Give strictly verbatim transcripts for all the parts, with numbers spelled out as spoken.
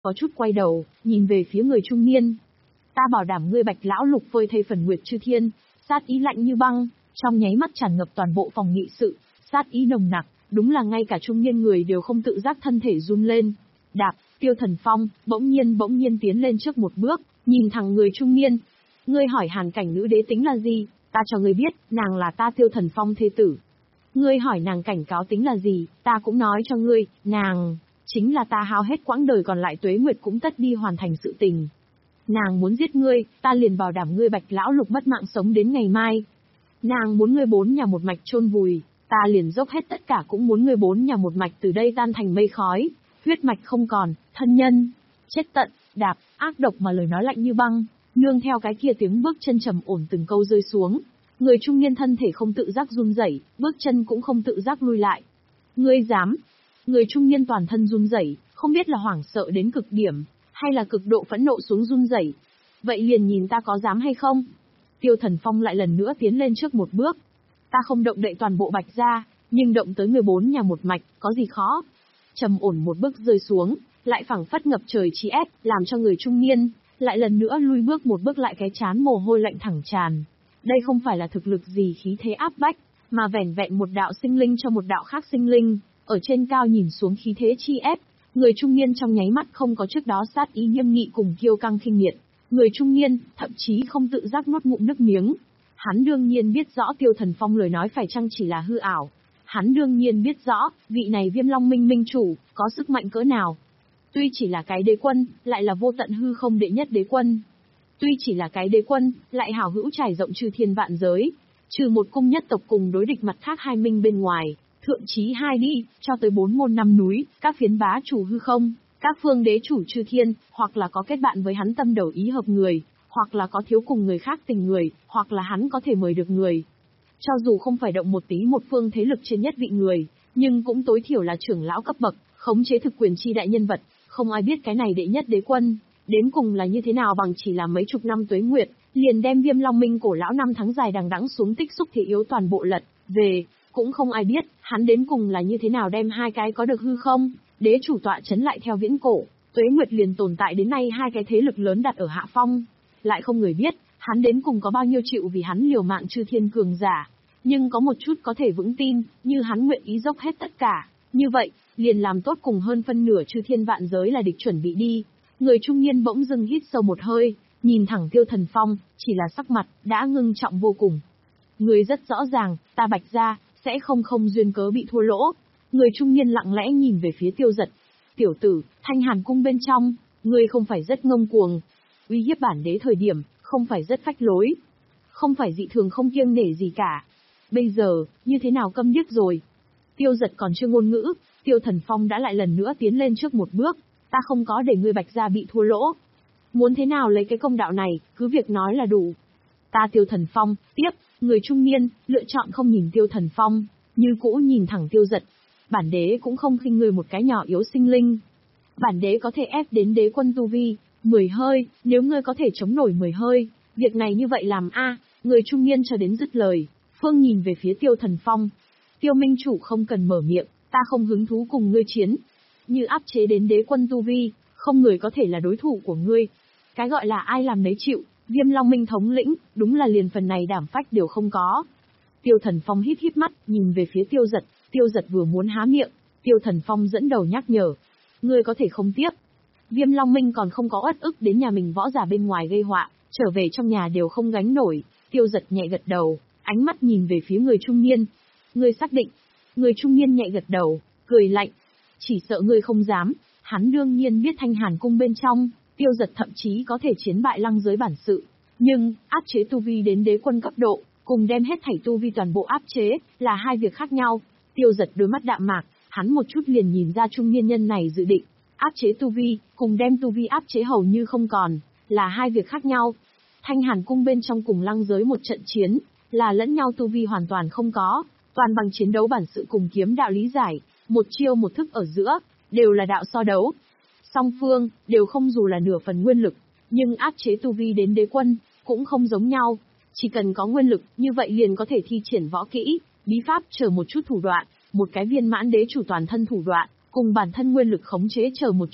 có chút quay đầu, nhìn về phía người trung niên. Ta bảo đảm ngươi Bạch lão lục phơi thây phần nguyệt chư thiên, sát ý lạnh như băng, trong nháy mắt tràn ngập toàn bộ phòng nghị sự, sát ý nồng nặc, đúng là ngay cả trung niên người đều không tự giác thân thể run lên. Đạp, Tiêu Thần Phong, bỗng nhiên bỗng nhiên tiến lên trước một bước, nhìn thẳng người trung niên. Ngươi hỏi Hàn cảnh nữ đế tính là gì, ta cho ngươi biết, nàng là ta Tiêu Thần Phong thê tử. Ngươi hỏi nàng cảnh cáo tính là gì, ta cũng nói cho ngươi, nàng chính là ta hao hết quãng đời còn lại tuế nguyệt cũng tất đi hoàn thành sự tình. Nàng muốn giết ngươi, ta liền bảo đảm ngươi Bạch lão lục mất mạng sống đến ngày mai. Nàng muốn ngươi bốn nhà một mạch chôn vùi, ta liền dốc hết tất cả cũng muốn ngươi bốn nhà một mạch từ đây tan thành mây khói, huyết mạch không còn, thân nhân chết tận. Đạp, ác độc mà lời nói lạnh như băng, nương theo cái kia tiếng bước chân trầm ổn từng câu rơi xuống. Người trung niên thân thể không tự giác run rẩy, bước chân cũng không tự giác lui lại. Ngươi dám? Người trung niên toàn thân run rẩy, không biết là hoảng sợ đến cực điểm, hay là cực độ phẫn nộ xuống run rẩy. Vậy liền nhìn ta có dám hay không? Tiêu Thần Phong lại lần nữa tiến lên trước một bước. Ta không động đậy toàn bộ Bạch gia, nhưng động tới người bốn nhà một mạch, có gì khó? Trầm ổn một bước rơi xuống, lại phảng phất ngập trời chi ép, làm cho người trung niên lại lần nữa lui bước một bước, lại cái chán mồ hôi lạnh thẳng tràn. Đây không phải là thực lực gì khí thế áp bách, mà vẻn vẹn một đạo sinh linh cho một đạo khác sinh linh, ở trên cao nhìn xuống khí thế chi ép. Người trung niên trong nháy mắt không có trước đó sát ý nghiêm nghị cùng kiêu căng khinh miệt. Người trung niên, thậm chí không tự giác nuốt ngụm nước miếng. Hắn đương nhiên biết rõ Tiêu Thần Phong lời nói phải chăng chỉ là hư ảo. Hắn đương nhiên biết rõ, vị này Viêm Long Minh minh chủ, có sức mạnh cỡ nào. Tuy chỉ là cái đế quân, lại là vô tận hư không đệ nhất đế quân. Tuy chỉ là cái đế quân, lại hảo hữu trải rộng chư thiên vạn giới. Trừ một cung nhất tộc cùng đối địch mặt khác hai minh bên ngoài, thượng chí hai đi, cho tới bốn môn năm núi, các phiến bá chủ hư không, các phương đế chủ chư thiên, hoặc là có kết bạn với hắn tâm đầu ý hợp người, hoặc là có thiếu cùng người khác tình người, hoặc là hắn có thể mời được người. Cho dù không phải động một tí một phương thế lực trên nhất vị người, nhưng cũng tối thiểu là trưởng lão cấp bậc, khống chế thực quyền chi đại nhân vật, không ai biết cái này đệ nhất đế quân, đến cùng là như thế nào bằng chỉ là mấy chục năm tuế nguyệt, liền đem Viêm Long Minh cổ lão năm tháng dài đằng đẵng xuống tích xúc thế yếu toàn bộ lật về, cũng không ai biết, hắn đến cùng là như thế nào đem hai cái có được hư không, đế chủ tọa chấn lại theo viễn cổ, tuế nguyệt liền tồn tại đến nay hai cái thế lực lớn đặt ở hạ phong, lại không người biết, hắn đến cùng có bao nhiêu chịu vì hắn liều mạng chư thiên cường giả, nhưng có một chút có thể vững tin, như hắn nguyện ý dốc hết tất cả, như vậy, liền làm tốt cùng hơn phân nửa chư thiên vạn giới là địch chuẩn bị đi. Người trung niên bỗng dưng hít sâu một hơi, nhìn thẳng Tiêu Thần Phong, chỉ là sắc mặt đã ngưng trọng vô cùng. Người rất rõ ràng, ta Bạch gia sẽ không không duyên cớ bị thua lỗ. Người trung niên lặng lẽ nhìn về phía Tiêu Giật. Tiểu tử, Thanh Hàn cung bên trong, ngươi không phải rất ngông cuồng, uy hiếp bản đế thời điểm, không phải rất phách lối, không phải dị thường không kiêng nể gì cả. Bây giờ, như thế nào câm điếc rồi? Tiêu Giật còn chưa ngôn ngữ, Tiêu Thần Phong đã lại lần nữa tiến lên trước một bước. Ta không có để ngươi Bạch gia bị thua lỗ. Muốn thế nào lấy cái công đạo này, cứ việc nói là đủ. Ta Tiêu Thần Phong, tiếp, người trung niên, lựa chọn không nhìn Tiêu Thần Phong, như cũ nhìn thẳng Tiêu Giật. Bản đế cũng không khinh ngươi một cái nhỏ yếu sinh linh. Bản đế có thể ép đến đế quân tu vi, mười hơi, nếu ngươi có thể chống nổi mười hơi, việc này như vậy làm a. Người trung niên cho đến dứt lời, Phương nhìn về phía Tiêu Thần Phong. Tiêu minh chủ không cần mở miệng, ta không hứng thú cùng ngươi chiến. Như áp chế đến đế quân tu vi, không người có thể là đối thủ của ngươi. Cái gọi là ai làm nấy chịu, Viêm Long Minh thống lĩnh, đúng là liền phần này đảm phách đều không có. Tiêu Thần Phong híp híp mắt, nhìn về phía Tiêu Giật, Tiêu Giật vừa muốn há miệng, Tiêu Thần Phong dẫn đầu nhắc nhở. Ngươi có thể không tiếp. Viêm Long Minh còn không có uất ức đến nhà mình võ giả bên ngoài gây họa, trở về trong nhà đều không gánh nổi. Tiêu Giật nhẹ gật đầu, ánh mắt nhìn về phía người trung niên. Ngươi xác định. Người trung niên nhẹ gật đầu, cười lạnh. Chỉ sợ ngươi không dám, hắn đương nhiên biết Thanh Hàn cung bên trong, Tiêu Giật thậm chí có thể chiến bại lăng giới bản sự. Nhưng, áp chế tu vi đến đế quân cấp độ, cùng đem hết thảy tu vi toàn bộ áp chế, là hai việc khác nhau. Tiêu Giật đôi mắt đạm mạc, hắn một chút liền nhìn ra trung niên nhân này dự định. Áp chế tu vi, cùng đem tu vi áp chế hầu như không còn, là hai việc khác nhau. Thanh Hàn cung bên trong cùng lăng giới một trận chiến, là lẫn nhau tu vi hoàn toàn không có, toàn bằng chiến đấu bản sự cùng kiếm đạo lý giải, một chiêu một thức ở giữa, đều là đạo so đấu. Song phương, đều không dù là nửa phần nguyên lực, nhưng áp chế tu vi đến đế quân, cũng không giống nhau. Chỉ cần có nguyên lực, như vậy liền có thể thi triển võ kỹ, bí pháp chờ một chút thủ đoạn, một cái viên mãn đế chủ toàn thân thủ đoạn, cùng bản thân nguyên lực khống chế chờ một chút,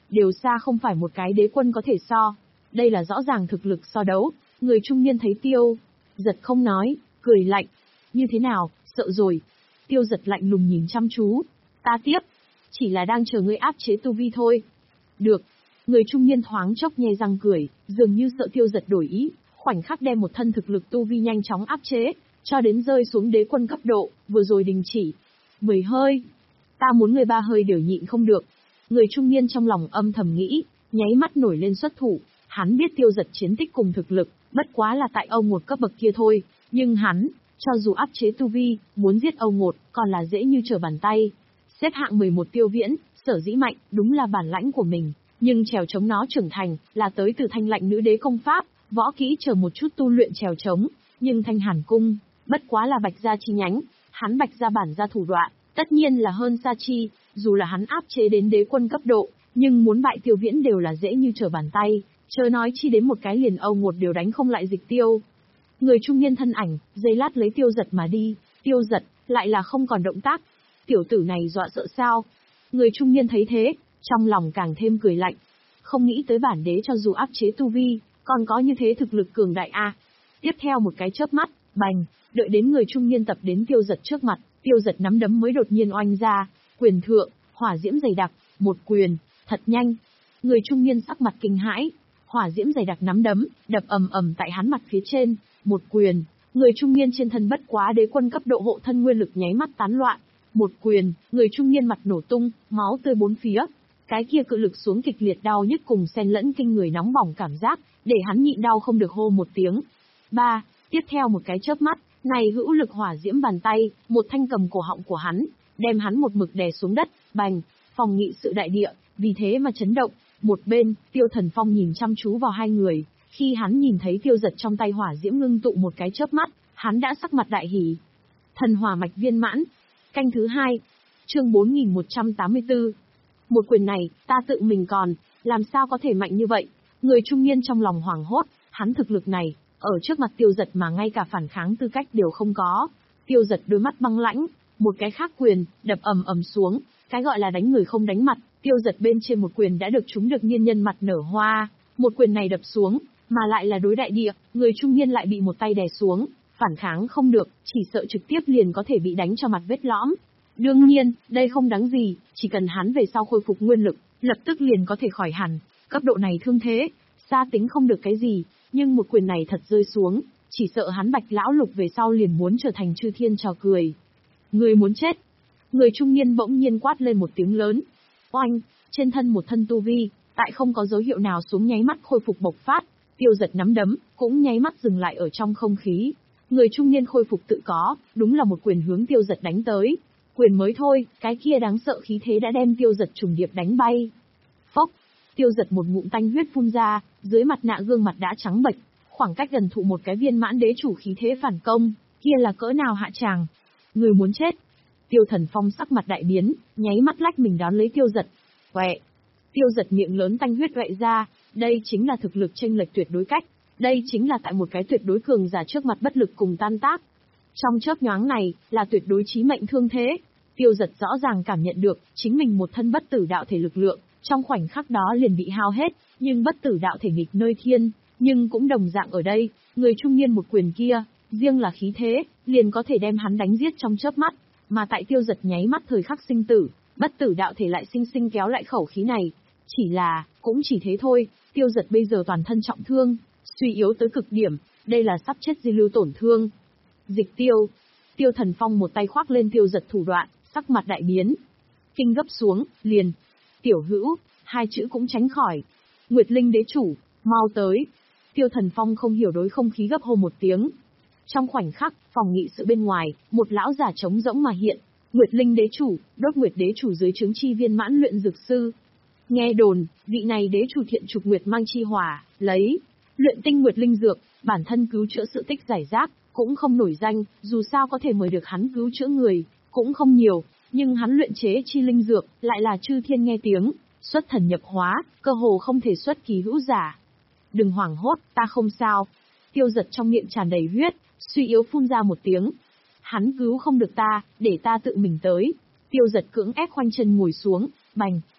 đều xa không phải một cái đế quân có thể so. Đây là rõ ràng thực lực so đấu. Người trung niên thấy Tiêu Giật không nói, cười lạnh. Như thế nào, sợ rồi? Tiêu Giật lạnh lùng nhìn chăm chú. Ta tiếp. Chỉ là đang chờ ngươi áp chế tu vi thôi. Được. Người trung niên thoáng chốc nhe răng cười, dường như sợ Tiêu Giật đổi ý, khoảnh khắc đem một thân thực lực tu vi nhanh chóng áp chế, cho đến rơi xuống đế quân cấp độ, vừa rồi đình chỉ. Mười hơi. Ta muốn người ba hơi đều nhịn không được. Người trung niên trong lòng âm thầm nghĩ, nháy mắt nổi lên xuất thủ. Hắn biết Tiêu Giật chiến tích cùng thực lực, bất quá là tại Âu một cấp bậc kia thôi, nhưng hắn, cho dù áp chế tu vi, muốn giết Âu một, còn là dễ như trở bàn tay. Xếp hạng mười một Tiêu Viễn, sở dĩ mạnh, đúng là bản lãnh của mình, nhưng trèo chống nó trưởng thành, là tới từ thanh lạnh nữ đế công pháp, võ kỹ chờ một chút tu luyện trèo chống, nhưng thanh hàn cung, bất quá là bạch gia chi nhánh, hắn bạch gia bản gia thủ đoạn, tất nhiên là hơn Sa Chi, dù là hắn áp chế đến đế quân cấp độ, nhưng muốn bại Tiêu Viễn đều là dễ như trở bàn tay, chớ nói chi đến một cái liền Âu một đều đánh không lại Dịch Tiêu. Người trung niên thân ảnh, giây lát lấy Tiêu Giật mà đi, Tiêu Giật, lại là không còn động tác. Tiểu tử này dọa sợ sao? Người trung niên thấy thế, trong lòng càng thêm cười lạnh. Không nghĩ tới bản đế cho dù áp chế tu vi, còn có như thế thực lực cường đại a. Tiếp theo một cái chớp mắt, bành, đợi đến người trung niên tập đến Tiêu Giật trước mặt, Tiêu Giật nắm đấm mới đột nhiên oanh ra, quyền thượng, hỏa diễm dày đặc, một quyền, thật nhanh. Người trung niên sắc mặt kinh hãi, hỏa diễm dày đặc nắm đấm, đập ầm ầm tại hắn mặt phía trên, một quyền, người trung niên trên thân bất quá đế quân cấp độ hộ thân nguyên lực nháy mắt tán loạn. Một quyền, người trung niên mặt nổ tung, máu tươi bốn phía. Cái kia cự lực xuống kịch liệt đau nhức cùng xen lẫn kinh người nóng bỏng cảm giác, để hắn nhịn đau không được hô một tiếng. Ba, tiếp theo một cái chớp mắt, này hữu lực hỏa diễm bàn tay, một thanh cầm cổ họng của hắn, đem hắn một mực đè xuống đất, bành, phòng nghị sự đại địa, vì thế mà chấn động. Một bên, Tiêu Thần Phong nhìn chăm chú vào hai người, khi hắn nhìn thấy Tiêu Giật trong tay hỏa diễm ngưng tụ một cái chớp mắt, hắn đã sắc mặt đại hỉ. Thần hỏa mạch viên mãn. Canh thứ hai, chương bốn nghìn một trăm tám mươi tư. Một quyền này, ta tự mình còn, làm sao có thể mạnh như vậy? Người trung niên trong lòng hoảng hốt, hắn thực lực này, ở trước mặt Tiêu Giật mà ngay cả phản kháng tư cách đều không có. Tiêu Giật đôi mắt băng lãnh, một cái khác quyền, đập ầm ầm xuống, cái gọi là đánh người không đánh mặt, Tiêu Giật bên trên một quyền đã được trúng được nhiên nhân mặt nở hoa, một quyền này đập xuống, mà lại là đối đại địa, người trung niên lại bị một tay đè xuống. Phản kháng không được, chỉ sợ trực tiếp liền có thể bị đánh cho mặt vết lõm. Đương nhiên, đây không đáng gì, chỉ cần hắn về sau khôi phục nguyên lực, lập tức liền có thể khỏi hẳn. Cấp độ này thương thế, xa tính không được cái gì, nhưng một quyền này thật rơi xuống, chỉ sợ hắn Bạch lão lục về sau liền muốn trở thành chư thiên trò cười. Người muốn chết. Người trung niên bỗng nhiên quát lên một tiếng lớn. Oanh, trên thân một thân tu vi, tại không có dấu hiệu nào xuống nháy mắt khôi phục bộc phát, Tiêu Giật nắm đấm, cũng nháy mắt dừng lại ở trong không khí. Người trung niên khôi phục tự có, đúng là một quyền hướng Tiêu Giật đánh tới. Quyền mới thôi, cái kia đáng sợ khí thế đã đem Tiêu Giật trùng điệp đánh bay. Phốc, Tiêu Giật một ngụm tanh huyết phun ra, dưới mặt nạ gương mặt đã trắng bệch, khoảng cách gần thụ một cái viên mãn đế chủ khí thế phản công, kia là cỡ nào hạ tràng. Người muốn chết. Tiêu Thần Phong sắc mặt đại biến, nháy mắt lách mình đón lấy Tiêu Giật. Quẹ. Tiêu Giật miệng lớn tanh huyết vạy ra, đây chính là thực lực chênh lệch tuyệt đối cách. Đây chính là tại một cái tuyệt đối cường giả trước mặt bất lực cùng tan tác. Trong chớp nhoáng này, là tuyệt đối chí mệnh thương thế. Tiêu Giật rõ ràng cảm nhận được, chính mình một thân bất tử đạo thể lực lượng, trong khoảnh khắc đó liền bị hao hết, nhưng bất tử đạo thể nghịch nơi thiên, nhưng cũng đồng dạng ở đây, người trung niên một quyền kia, riêng là khí thế, liền có thể đem hắn đánh giết trong chớp mắt, mà tại Tiêu Giật nháy mắt thời khắc sinh tử, bất tử đạo thể lại sinh sinh kéo lại khẩu khí này. Chỉ là, cũng chỉ thế thôi, Tiêu Giật bây giờ toàn thân trọng thương, suy yếu tới cực điểm, đây là sắp chết di lưu tổn thương. Dịch Tiêu. Tiêu Thần Phong một tay khoác lên Tiêu Giật thủ đoạn, sắc mặt đại biến. Kinh gấp xuống, liền. Tiểu hữu, hai chữ cũng tránh khỏi. Nguyệt Linh đế chủ, mau tới. Tiêu Thần Phong không hiểu đối không khí gấp hô một tiếng. Trong khoảnh khắc, phòng nghị sự bên ngoài, một lão giả trống rỗng mà hiện. Nguyệt Linh đế chủ, đốt Nguyệt đế chủ dưới trướng chi viên mãn luyện dược sư. Nghe đồn, vị này đế chủ thiện trục Nguyệt mang chi hỏa, lấy luyện tinh Nguyệt linh dược, bản thân cứu chữa sự tích giải rác, cũng không nổi danh, dù sao có thể mời được hắn cứu chữa người, cũng không nhiều, nhưng hắn luyện chế chi linh dược, lại là chư thiên nghe tiếng, xuất thần nhập hóa, cơ hồ không thể xuất kỳ hữu giả. Đừng hoảng hốt, ta không sao. Tiêu Giật trong miệng tràn đầy huyết, suy yếu phun ra một tiếng. Hắn cứu không được ta, để ta tự mình tới. Tiêu Giật cưỡng ép khoanh chân ngồi xuống, bành,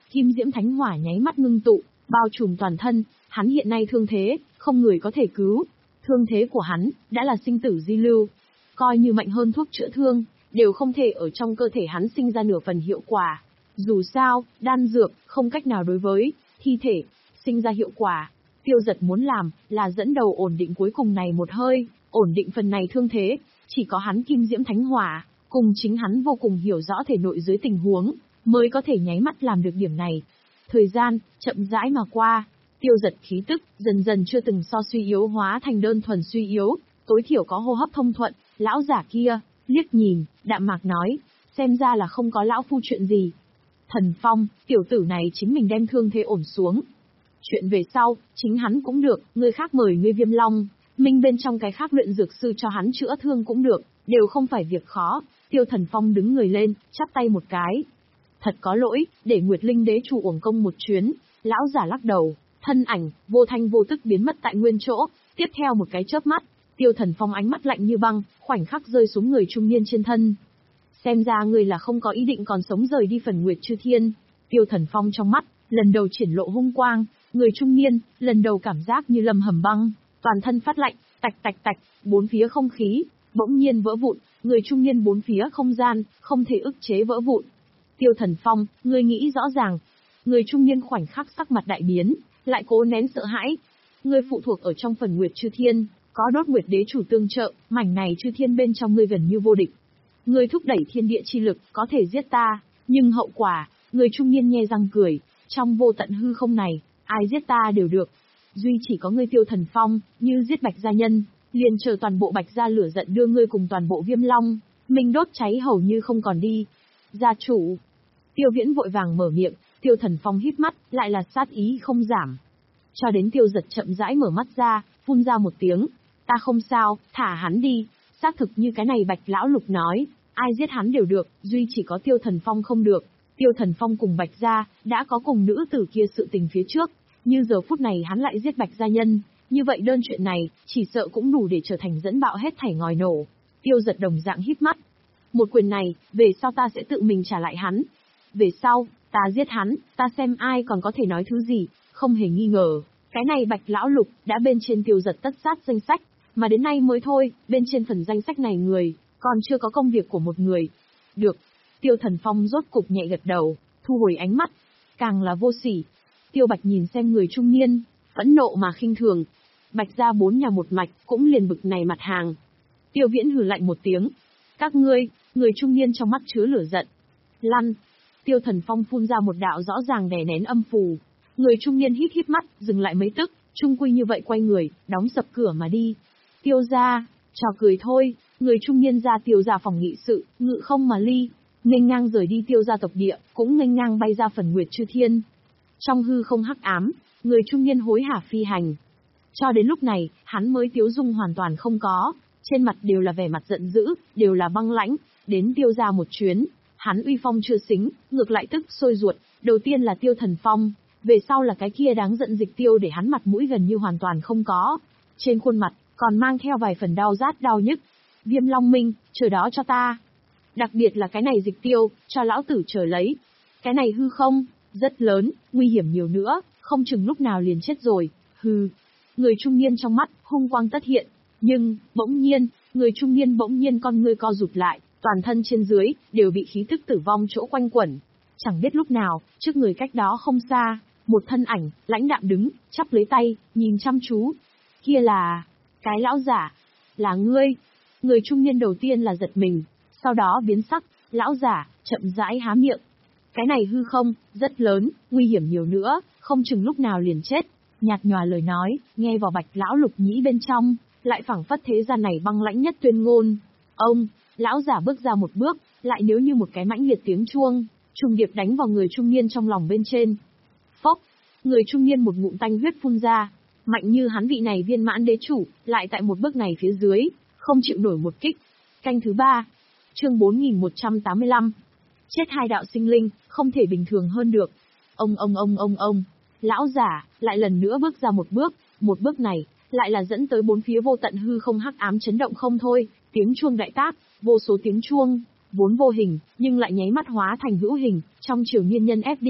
Kim diễm thánh hỏa nháy mắt ngưng tụ, bao trùm toàn thân, hắn hiện nay thương thế, không người có thể cứu. Thương thế của hắn, đã là sinh tử di lưu. Coi như mạnh hơn thuốc chữa thương, đều không thể ở trong cơ thể hắn sinh ra nửa phần hiệu quả. Dù sao, đan dược, không cách nào đối với thi thể, sinh ra hiệu quả. Tiêu Giật muốn làm, là dẫn đầu ổn định cuối cùng này một hơi, ổn định phần này thương thế, chỉ có hắn kim diễm thánh hỏa, cùng chính hắn vô cùng hiểu rõ thể nội dưới tình huống, mới có thể nháy mắt làm được điểm này. Thời gian, chậm rãi mà qua, Tiêu Giật khí tức, dần dần chưa từng so suy yếu hóa thành đơn thuần suy yếu, tối thiểu có hô hấp thông thuận, lão giả kia, liếc nhìn, đạm mạc nói, xem ra là không có lão phu chuyện gì. Thần Phong, tiểu tử này chính mình đem thương thế ổn xuống. Chuyện về sau, chính hắn cũng được, người khác mời ngươi Viêm Long, minh bên trong cái khác luyện dược sư cho hắn chữa thương cũng được, đều không phải việc khó. Tiêu Thần Phong đứng người lên, chắp tay một cái. Thật có lỗi, để Nguyệt Linh đế chủ uổng công một chuyến. Lão giả lắc đầu, thân ảnh, vô thanh vô tức biến mất tại nguyên chỗ. Tiếp theo một cái chớp mắt, Tiêu Thần Phong ánh mắt lạnh như băng, khoảnh khắc rơi xuống người trung niên trên thân. Xem ra người là không có ý định còn sống rời đi phần Nguyệt Chư Thiên. Tiêu Thần Phong trong mắt, lần đầu triển lộ hung quang, người trung niên, lần đầu cảm giác như lâm hầm băng, toàn thân phát lạnh, tạch tạch tạch, bốn phía không khí, bỗng nhiên vỡ vụn, người trung niên bốn phía không gian, không thể ức chế vỡ vụn. Tiêu Thần Phong, ngươi nghĩ rõ ràng. Người trung niên khoảnh khắc sắc mặt đại biến, lại cố nén sợ hãi. Ngươi phụ thuộc ở trong phần Nguyệt Chư Thiên, có đốt Nguyệt đế chủ tương trợ, mảnh này Chư Thiên bên trong ngươi gần như vô địch. Ngươi thúc đẩy thiên địa chi lực, có thể giết ta, nhưng hậu quả, người trung niên nhe răng cười, trong vô tận hư không này, ai giết ta đều được. Duy chỉ có ngươi Tiêu Thần Phong, như giết Bạch gia nhân, liền chờ toàn bộ Bạch gia lửa giận đưa ngươi cùng toàn bộ Viêm Long, mình đốt cháy hầu như không còn đi. Gia chủ. Tiêu Viễn vội vàng mở miệng, Tiêu Thần Phong híp mắt, lại là sát ý không giảm. Cho đến Tiêu Giật chậm rãi mở mắt ra, phun ra một tiếng, ta không sao, thả hắn đi. Xác thực như cái này Bạch lão lục nói, ai giết hắn đều được, duy chỉ có Tiêu Thần Phong không được. Tiêu Thần Phong cùng Bạch gia đã có cùng nữ tử kia sự tình phía trước, như giờ phút này hắn lại giết Bạch gia nhân, như vậy đơn chuyện này, chỉ sợ cũng đủ để trở thành dẫn bạo hết thảy ngòi nổ. Tiêu Giật đồng dạng híp mắt. Một quyền này, về sau ta sẽ tự mình trả lại hắn. Về sau, ta giết hắn, ta xem ai còn có thể nói thứ gì, không hề nghi ngờ. Cái này Bạch lão lục đã bên trên Tiêu Giật tất sát danh sách, mà đến nay mới thôi, bên trên phần danh sách này người, còn chưa có công việc của một người. Được. Tiêu Thần Phong rốt cục nhẹ gật đầu, thu hồi ánh mắt, càng là vô sỉ. Tiêu Bạch nhìn xem người trung niên, phẫn nộ mà khinh thường. Bạch gia bốn nhà một mạch, cũng liền bực này mặt hàng. Tiêu Viễn hừ lạnh một tiếng. Các ngươi, người trung niên trong mắt chứa lửa giận. Lăn. Tiêu Thần Phong phun ra một đạo rõ ràng đè nén âm phù. Người trung niên hít hít mắt, dừng lại mấy tức, trung quy như vậy quay người, đóng sập cửa mà đi. Tiêu gia, trò cười thôi, người trung niên ra Tiêu gia phòng nghị sự, ngự không mà ly. Nghênh ngang rời đi Tiêu gia tộc địa, cũng nghênh ngang bay ra phần Nguyệt Chư Thiên. Trong hư không hắc ám, người trung niên hối hả phi hành. Cho đến lúc này, hắn mới tiếu dung hoàn toàn không có, trên mặt đều là vẻ mặt giận dữ, đều là băng lãnh, đến Tiêu gia một chuyến, hắn uy phong chưa xính, ngược lại tức sôi ruột, đầu tiên là Tiêu Thần Phong, về sau là cái kia đáng giận Dịch Tiêu để hắn mặt mũi gần như hoàn toàn không có. Trên khuôn mặt, còn mang theo vài phần đau rát đau nhức. Viêm Long Minh, chờ đó cho ta. Đặc biệt là cái này Dịch Tiêu, cho lão tử chờ lấy. Cái này hư không, rất lớn, nguy hiểm nhiều nữa, không chừng lúc nào liền chết rồi, hừ. Người trung niên trong mắt, hung quang tất hiện, nhưng, bỗng nhiên, người trung niên bỗng nhiên con ngươi co rụt lại, toàn thân trên dưới, đều bị khí tức tử vong chỗ quanh quẩn. Chẳng biết lúc nào, trước người cách đó không xa, một thân ảnh, lãnh đạm đứng, chắp lấy tay, nhìn chăm chú. Kia là, cái lão giả, là ngươi. Người trung niên đầu tiên là giật mình, sau đó biến sắc, lão giả, chậm rãi há miệng. Cái này hư không, rất lớn, nguy hiểm nhiều nữa, không chừng lúc nào liền chết. Nhạt nhòa lời nói, nghe vào Bạch lão lục nhĩ bên trong, lại phảng phất thế gian này băng lãnh nhất tuyên ngôn. Ông, lão giả bước ra một bước, lại nếu như một cái mãnh liệt tiếng chuông, trùng điệp đánh vào người trung niên trong lòng bên trên. Phốc, người trung niên một ngụm tanh huyết phun ra, mạnh như hắn vị này viên mãn đế chủ, lại tại một bước này phía dưới, không chịu nổi một kích. Canh thứ ba, chương bốn nghìn một trăm tám mươi lăm. Chết hai đạo sinh linh, không thể bình thường hơn được. Ông ông ông ông ông, lão giả, lại lần nữa bước ra một bước, một bước này, lại là dẫn tới bốn phía vô tận hư không hắc ám chấn động không thôi, tiếng chuông đại tác, vô số tiếng chuông, vốn vô hình, nhưng lại nháy mắt hóa thành hữu hình, trong chiều nghiên nhân ép đi.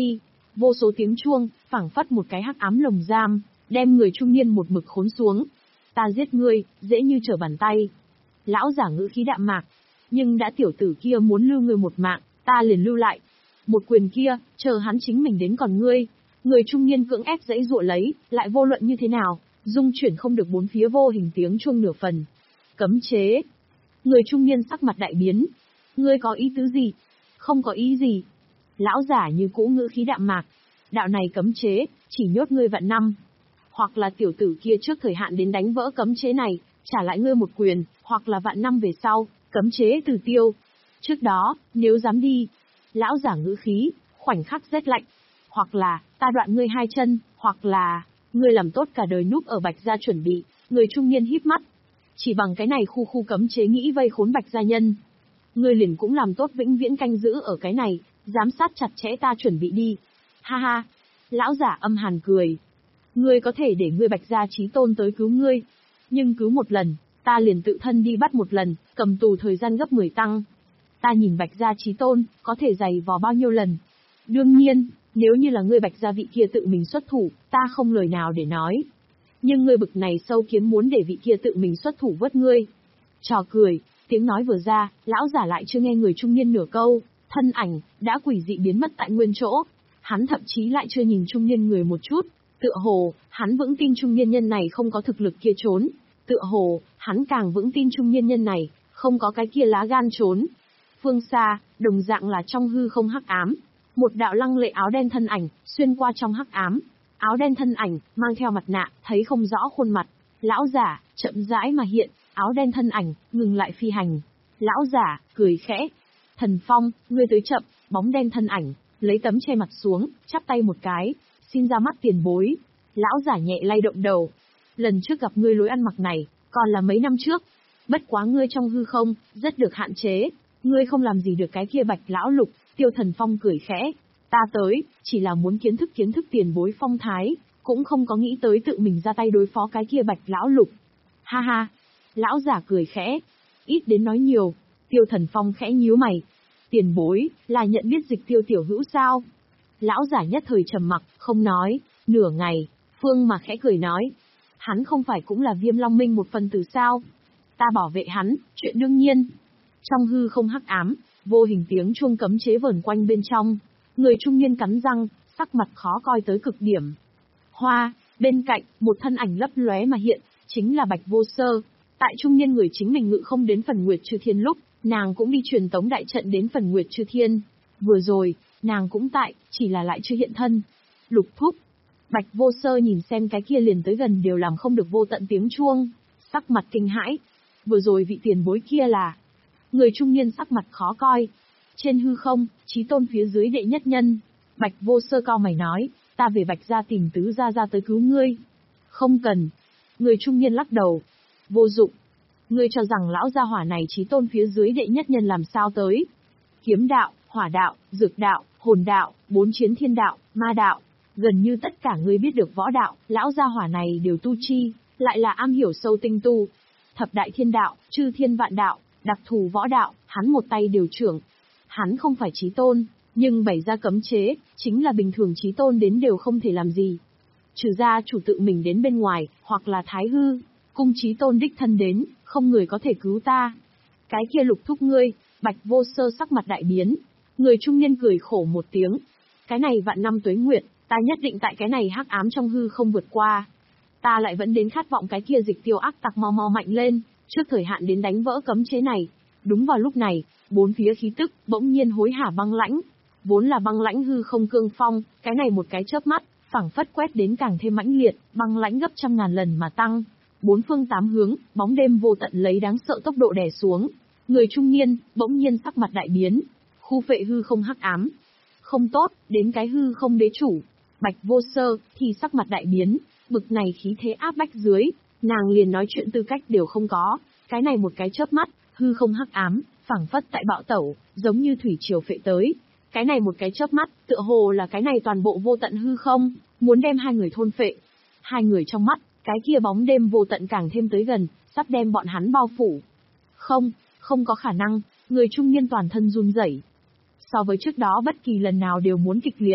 Vô số tiếng chuông, phảng phất một cái hắc ám lồng giam, đem người trung niên một mực khốn xuống. Ta giết ngươi, dễ như trở bàn tay. Lão giả ngữ khí đạm mạc. Nhưng đã tiểu tử kia muốn lưu ngươi một mạng, ta liền lưu lại. Một quyền kia, chờ hắn chính mình đến còn ngươi. Người trung niên cưỡng ép dãy dụa lấy, lại vô luận như thế nào, dung chuyển không được bốn phía vô hình tiếng chuông nửa phần. Cấm chế. Người trung niên sắc mặt đại biến. Ngươi có ý tứ gì? Không có ý gì. Lão giả như cũ ngữ khí đạm mạc. Đạo này cấm chế, chỉ nhốt ngươi vạn năm. Hoặc là tiểu tử kia trước thời hạn đến đánh vỡ cấm chế này, trả lại ngươi một quyền, hoặc là vạn năm về sau, cấm chế từ tiêu. Trước đó, nếu dám đi, lão giả ngữ khí, khoảnh khắc rét lạnh. Hoặc là, ta đoạn ngươi hai chân, hoặc là, ngươi làm tốt cả đời núp ở Bạch gia chuẩn bị. Người trung niên híp mắt. Chỉ bằng cái này khu khu cấm chế nghĩ vây khốn Bạch gia nhân. Ngươi liền cũng làm tốt vĩnh viễn canh giữ ở cái này, giám sát chặt chẽ ta chuẩn bị đi. Ha ha. Lão giả âm hàn cười. Ngươi có thể để ngươi Bạch gia chí tôn tới cứu ngươi. Nhưng cứu một lần, ta liền tự thân đi bắt một lần, cầm tù thời gian gấp mười tăng. Ta nhìn Bạch gia chí tôn, có thể giày vò bao nhiêu lần. Đương nhiên, nếu như là ngươi Bạch gia vị kia tự mình xuất thủ, ta không lời nào để nói. Nhưng ngươi bực này sâu kiến muốn để vị kia tự mình xuất thủ vớt ngươi. Trò cười, tiếng nói vừa ra, lão giả lại chưa nghe người trung niên nửa câu, thân ảnh, đã quỷ dị biến mất tại nguyên chỗ. Hắn thậm chí lại chưa nhìn trung niên người một chút, tựa hồ, hắn vững tin trung niên nhân này không có thực lực kia trốn. Tựa hồ, hắn càng vững tin trung niên nhân này, không có cái kia lá gan trốn. Phương xa, đồng dạng là trong hư không hắc ám. Một đạo lăng lệ áo đen thân ảnh, xuyên qua trong hắc ám. Áo đen thân ảnh, mang theo mặt nạ, thấy không rõ khuôn mặt. Lão giả, chậm rãi mà hiện, áo đen thân ảnh, ngừng lại phi hành. Lão giả, cười khẽ. Thần Phong, ngươi tới chậm, bóng đen thân ảnh, lấy tấm che mặt xuống, chắp tay một cái, xin ra mắt tiền bối. Lão giả nhẹ lay động đầu. Lần trước gặp ngươi lối ăn mặc này, còn là mấy năm trước. Bất quá ngươi trong hư không, rất được hạn chế. Ngươi không làm gì được cái kia Bạch lão lục. Tiêu Thần Phong cười khẽ. Ta tới, chỉ là muốn kiến thức kiến thức tiền bối phong thái, cũng không có nghĩ tới tự mình ra tay đối phó cái kia Bạch lão lục. Ha ha. Lão giả cười khẽ. Ít đến nói nhiều. Tiêu Thần Phong khẽ nhíu mày. Tiền bối, là nhận biết Dịch Tiêu tiểu hữu sao? Lão giả nhất thời trầm mặc, không nói. Nửa ngày, Phương mà khẽ cười nói. Hắn không phải cũng là Viêm Long Minh một phần tử sao? Ta bảo vệ hắn, chuyện đương nhiên. Trong hư không hắc ám, vô hình tiếng chuông cấm chế vờn quanh bên trong. Người trung niên cắn răng, sắc mặt khó coi tới cực điểm. Hoa, bên cạnh, một thân ảnh lấp lóe mà hiện, chính là Bạch Vô Sơ. Tại trung niên người chính mình ngự không đến phần Nguyệt Chư Thiên lúc, nàng cũng đi truyền tống đại trận đến phần Nguyệt Chư Thiên. Vừa rồi, nàng cũng tại, chỉ là lại chưa hiện thân. Lục thúc. Bạch Vô Sơ nhìn xem cái kia liền tới gần đều làm không được vô tận tiếng chuông. Sắc mặt kinh hãi. Vừa rồi vị tiền bối kia là... Người trung niên sắc mặt khó coi. Trên hư không, chí tôn phía dưới đệ nhất nhân. Bạch Vô Sơ cao mày nói, ta về Bạch gia tìm tứ gia ra tới cứu ngươi. Không cần. Người trung niên lắc đầu. Vô dụng. Ngươi cho rằng lão gia hỏa này chí tôn phía dưới đệ nhất nhân làm sao tới. Kiếm đạo, hỏa đạo, dược đạo, hồn đạo, bốn chiến thiên đạo, ma đạo. Gần như tất cả ngươi biết được võ đạo, lão gia hỏa này đều tu chi, lại là am hiểu sâu tinh tu. Thập đại thiên đạo, chư thiên vạn đạo, đặc thù võ đạo, hắn một tay đều trưởng. Hắn không phải chí tôn, nhưng bày ra cấm chế, chính là bình thường chí tôn đến đều không thể làm gì. Trừ ra chủ tự mình đến bên ngoài, hoặc là thái hư, cung chí tôn đích thân đến, không người có thể cứu ta. Cái kia Lục thúc ngươi. Bạch Vô Sơ sắc mặt đại biến. Người trung niên cười khổ một tiếng. Cái này vạn năm tuế nguyệt, ta nhất định tại cái này hắc ám trong hư không vượt qua. Ta lại vẫn đến khát vọng cái kia Dịch Tiêu ác tặc mau mau mạnh lên, trước thời hạn đến đánh vỡ cấm chế này. Đúng vào lúc này, bốn phía khí tức bỗng nhiên hối hả băng lãnh. Vốn là băng lãnh hư không cương phong, cái này một cái chớp mắt, phảng phất quét đến càng thêm mãnh liệt, băng lãnh gấp trăm ngàn lần mà tăng. Bốn phương tám hướng, bóng đêm vô tận lấy đáng sợ tốc độ đè xuống. Người trung niên, bỗng nhiên sắc mặt đại biến. Khu phệ hư không hắc ám. Không tốt, đến cái hư không đế chủ. Bạch Vô Sơ, thì sắc mặt đại biến. Bực này khí thế áp bách dưới, nàng liền nói chuyện tư cách đều không có. Cái này một cái chớp mắt, hư không hắc ám, phảng phất tại bạo tẩu, giống như thủy triều phệ tới. Cái này một cái chớp mắt, tựa hồ là cái này toàn bộ vô tận hư không, muốn đem hai người thôn phệ. Hai người trong mắt, cái kia bóng đêm vô tận càng thêm tới gần, sắp đem bọn hắn bao phủ. Không, không có khả năng, người trung niên toàn thân run rẩy. So với trước đó bất kỳ lần nào đều muốn kịch liệt,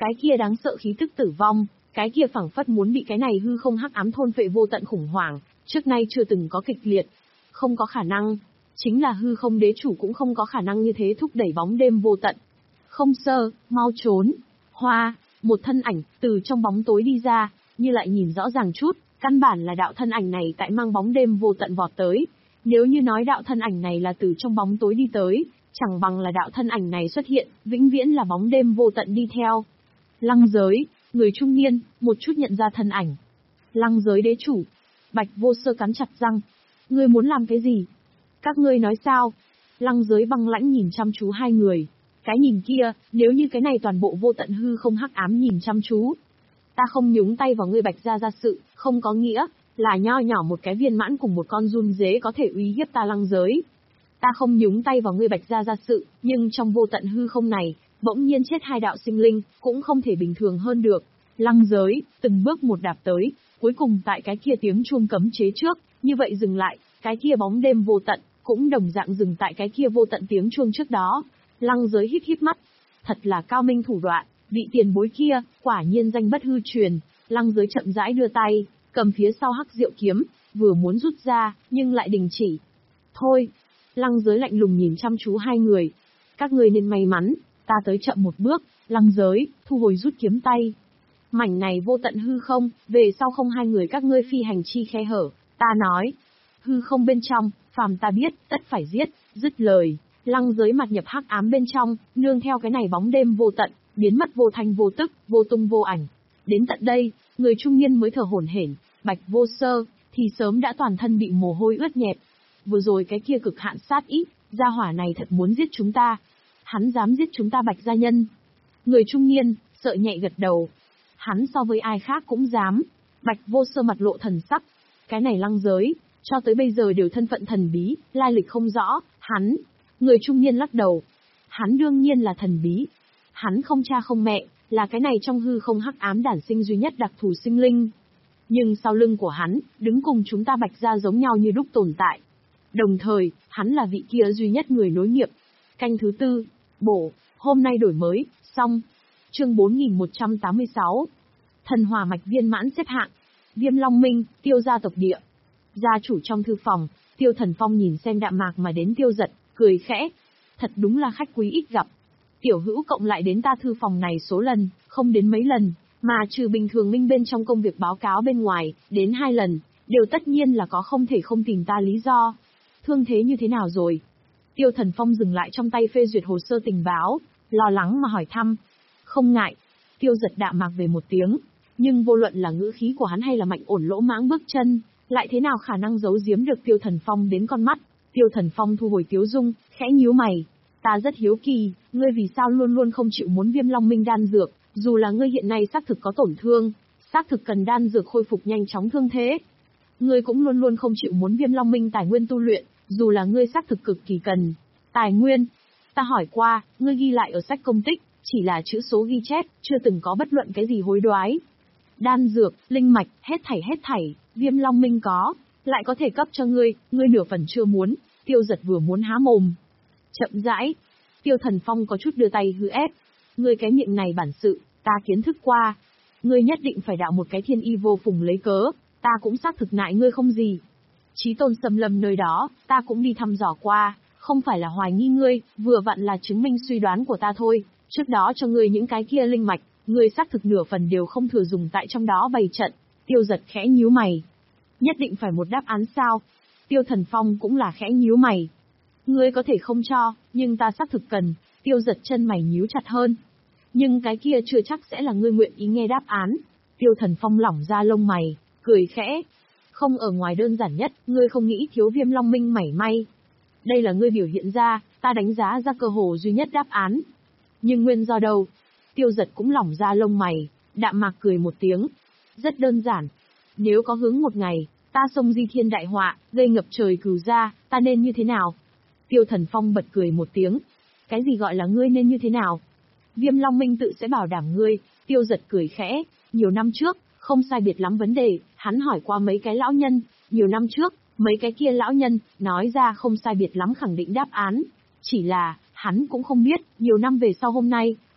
Cái kia đáng sợ khí tức tử vong, cái kia phảng phất muốn bị cái này hư không hắc ám thôn phệ vô tận khủng hoảng, trước nay chưa từng có kịch liệt. Không có khả năng. Chính là hư không đế chủ cũng không có khả năng như thế thúc đẩy bóng đêm vô tận. Không sơ, mau trốn. Hoa, một thân ảnh, từ trong bóng tối đi ra, như lại nhìn rõ ràng chút, căn bản là đạo thân ảnh này tại mang bóng đêm vô tận vọt tới. Nếu như nói đạo thân ảnh này là từ trong bóng tối đi tới, chẳng bằng là đạo thân ảnh này xuất hiện, vĩnh viễn là bóng đêm vô tận đi theo. Lăng giới, người trung niên, một chút nhận ra thân ảnh. Lăng giới đế chủ. Bạch Vô Sơ cắn chặt răng. Ngươi muốn làm cái gì? Các ngươi nói sao? Lăng giới băng lãnh nhìn chăm chú hai người. Cái nhìn kia, nếu như cái này toàn bộ vô tận hư không hắc ám nhìn chăm chú. Ta không nhúng tay vào ngươi Bạch gia gia sự, không có nghĩa là nho nhỏ một cái viên mãn cùng một con run dế có thể uy hiếp ta lăng giới. Ta không nhúng tay vào ngươi Bạch gia gia sự, nhưng trong vô tận hư không này, bỗng nhiên chết hai đạo sinh linh, cũng không thể bình thường hơn được. Lăng giới, từng bước một đạp tới, cuối cùng tại cái kia tiếng chuông cấm chế trước, như vậy dừng lại, cái kia bóng đêm vô tận, cũng đồng dạng dừng tại cái kia vô tận tiếng chuông trước đó. Lăng giới híp híp mắt, thật là cao minh thủ đoạn, vị tiền bối kia, quả nhiên danh bất hư truyền. Lăng giới chậm rãi đưa tay, cầm phía sau hắc diệu kiếm, vừa muốn rút ra, nhưng lại đình chỉ. Thôi, lăng giới lạnh lùng nhìn chăm chú hai người. Các ngươi nên may mắn, ta tới chậm một bước. Lăng giới, thu hồi rút kiếm tay. Mảnh này vô tận hư không, về sau không hai người các ngươi phi hành chi khe hở, ta nói. Hư không bên trong, phàm ta biết, tất phải giết, dứt lời. Lăng giới mặt nhập hắc ám bên trong, nương theo cái này bóng đêm vô tận, biến mất vô thanh vô tức, vô tung vô ảnh. Đến tận đây, người trung niên mới thở hổn hển, Bạch Vô Sơ, thì sớm đã toàn thân bị mồ hôi ướt nhẹp. Vừa rồi cái kia cực hạn sát ý, gia hỏa này thật muốn giết chúng ta. Hắn dám giết chúng ta Bạch gia nhân. Người trung niên, sợ nhẹ gật đầu. Hắn so với ai khác cũng dám. Bạch Vô Sơ mặt lộ thần sắc. Cái này lăng giới, cho tới bây giờ đều thân phận thần bí, lai lịch không rõ, hắn. Người trung niên lắc đầu. Hắn đương nhiên là thần bí. Hắn không cha không mẹ, là cái này trong hư không hắc ám đản sinh duy nhất đặc thù sinh linh. Nhưng sau lưng của hắn, đứng cùng chúng ta Bạch gia giống nhau như đúc tồn tại. Đồng thời, hắn là vị kia duy nhất người nối nghiệp. Canh thứ tư, bổ, hôm nay đổi mới, xong. Chương bốn nghìn một trăm tám mươi sáu. Thần hỏa mạch viên mãn xếp hạng. Viêm Long Minh, Tiêu gia tộc địa. Gia chủ trong thư phòng, Tiêu Thần Phong nhìn xem đạm mạc mà đến Tiêu Giật, cười khẽ. Thật đúng là khách quý ít gặp. Tiểu hữu cộng lại đến ta thư phòng này số lần, không đến mấy lần, mà trừ bình thường minh bên trong công việc báo cáo bên ngoài, đến hai lần, đều tất nhiên là có không thể không tìm ta lý do. Thương thế như thế nào rồi? Tiêu Thần Phong dừng lại trong tay phê duyệt hồ sơ tình báo, lo lắng mà hỏi thăm. Không ngại. Tiêu Giật đạm mạc về một tiếng, nhưng vô luận là ngữ khí của hắn hay là mạnh ổn lỗ mãng bước chân, lại thế nào khả năng giấu giếm được Tiêu Thần Phong đến con mắt. Tiêu Thần Phong thu hồi tiếu dung, khẽ nhíu mày. Ta rất hiếu kỳ, ngươi vì sao luôn luôn không chịu muốn Viêm Long Minh đan dược, dù là ngươi hiện nay xác thực có tổn thương, xác thực cần đan dược khôi phục nhanh chóng thương thế. Ngươi cũng luôn luôn không chịu muốn Viêm Long Minh tài nguyên tu luyện, dù là ngươi xác thực cực kỳ cần. Tài nguyên? Ta hỏi qua, ngươi ghi lại ở sách công tích, chỉ là chữ số ghi chép, chưa từng có bất luận cái gì hối đoái. Đan dược, linh mạch, hết thảy hết thảy, Viêm Long Minh có, lại có thể cấp cho ngươi, ngươi nửa phần chưa muốn. Tiêu Giật vừa muốn há mồm. Chậm rãi. Tiêu Thần Phong có chút đưa tay hư ép. Ngươi cái miệng này bản sự, ta kiến thức qua. Ngươi nhất định phải đạo một cái thiên y vô phùng lấy cớ, ta cũng xác thực nại ngươi không gì. Chí tôn xâm lâm nơi đó, ta cũng đi thăm dò qua, không phải là hoài nghi ngươi, vừa vặn là chứng minh suy đoán của ta thôi. Trước đó cho ngươi những cái kia linh mạch, ngươi xác thực nửa phần đều không thừa dùng tại trong đó bày trận. Tiêu Giật khẽ nhíu mày. Nhất định phải một đáp án sao? Tiêu Thần Phong cũng là khẽ nhíu mày. Ngươi có thể không cho, nhưng ta xác thực cần. Tiêu Giật chân mày nhíu chặt hơn. Nhưng cái kia chưa chắc sẽ là ngươi nguyện ý nghe đáp án. Tiêu Thần Phong lỏng ra lông mày, cười khẽ. Không ở ngoài đơn giản nhất, ngươi không nghĩ thiếu Viêm Long Minh mảy may. Đây là ngươi biểu hiện ra, ta đánh giá ra cơ hồ duy nhất đáp án. Nhưng nguyên do đâu? Tiêu Giật cũng lỏng ra lông mày, đạm mạc cười một tiếng. Rất đơn giản. Nếu có hướng một ngày, ta xông di thiên đại họa, gây ngập trời cừu gia, ta nên như thế nào? Tiêu Thần Phong bật cười một tiếng. Cái gì gọi là ngươi nên như thế nào? Viêm Long Minh tự sẽ bảo đảm ngươi. Tiêu Giật cười khẽ. Nhiều năm trước, không sai biệt lắm vấn đề, hắn hỏi qua mấy cái lão nhân. Nhiều năm trước, mấy cái kia lão nhân, nói ra không sai biệt lắm khẳng định đáp án. Chỉ là, hắn cũng không biết, nhiều năm về sau hôm nay,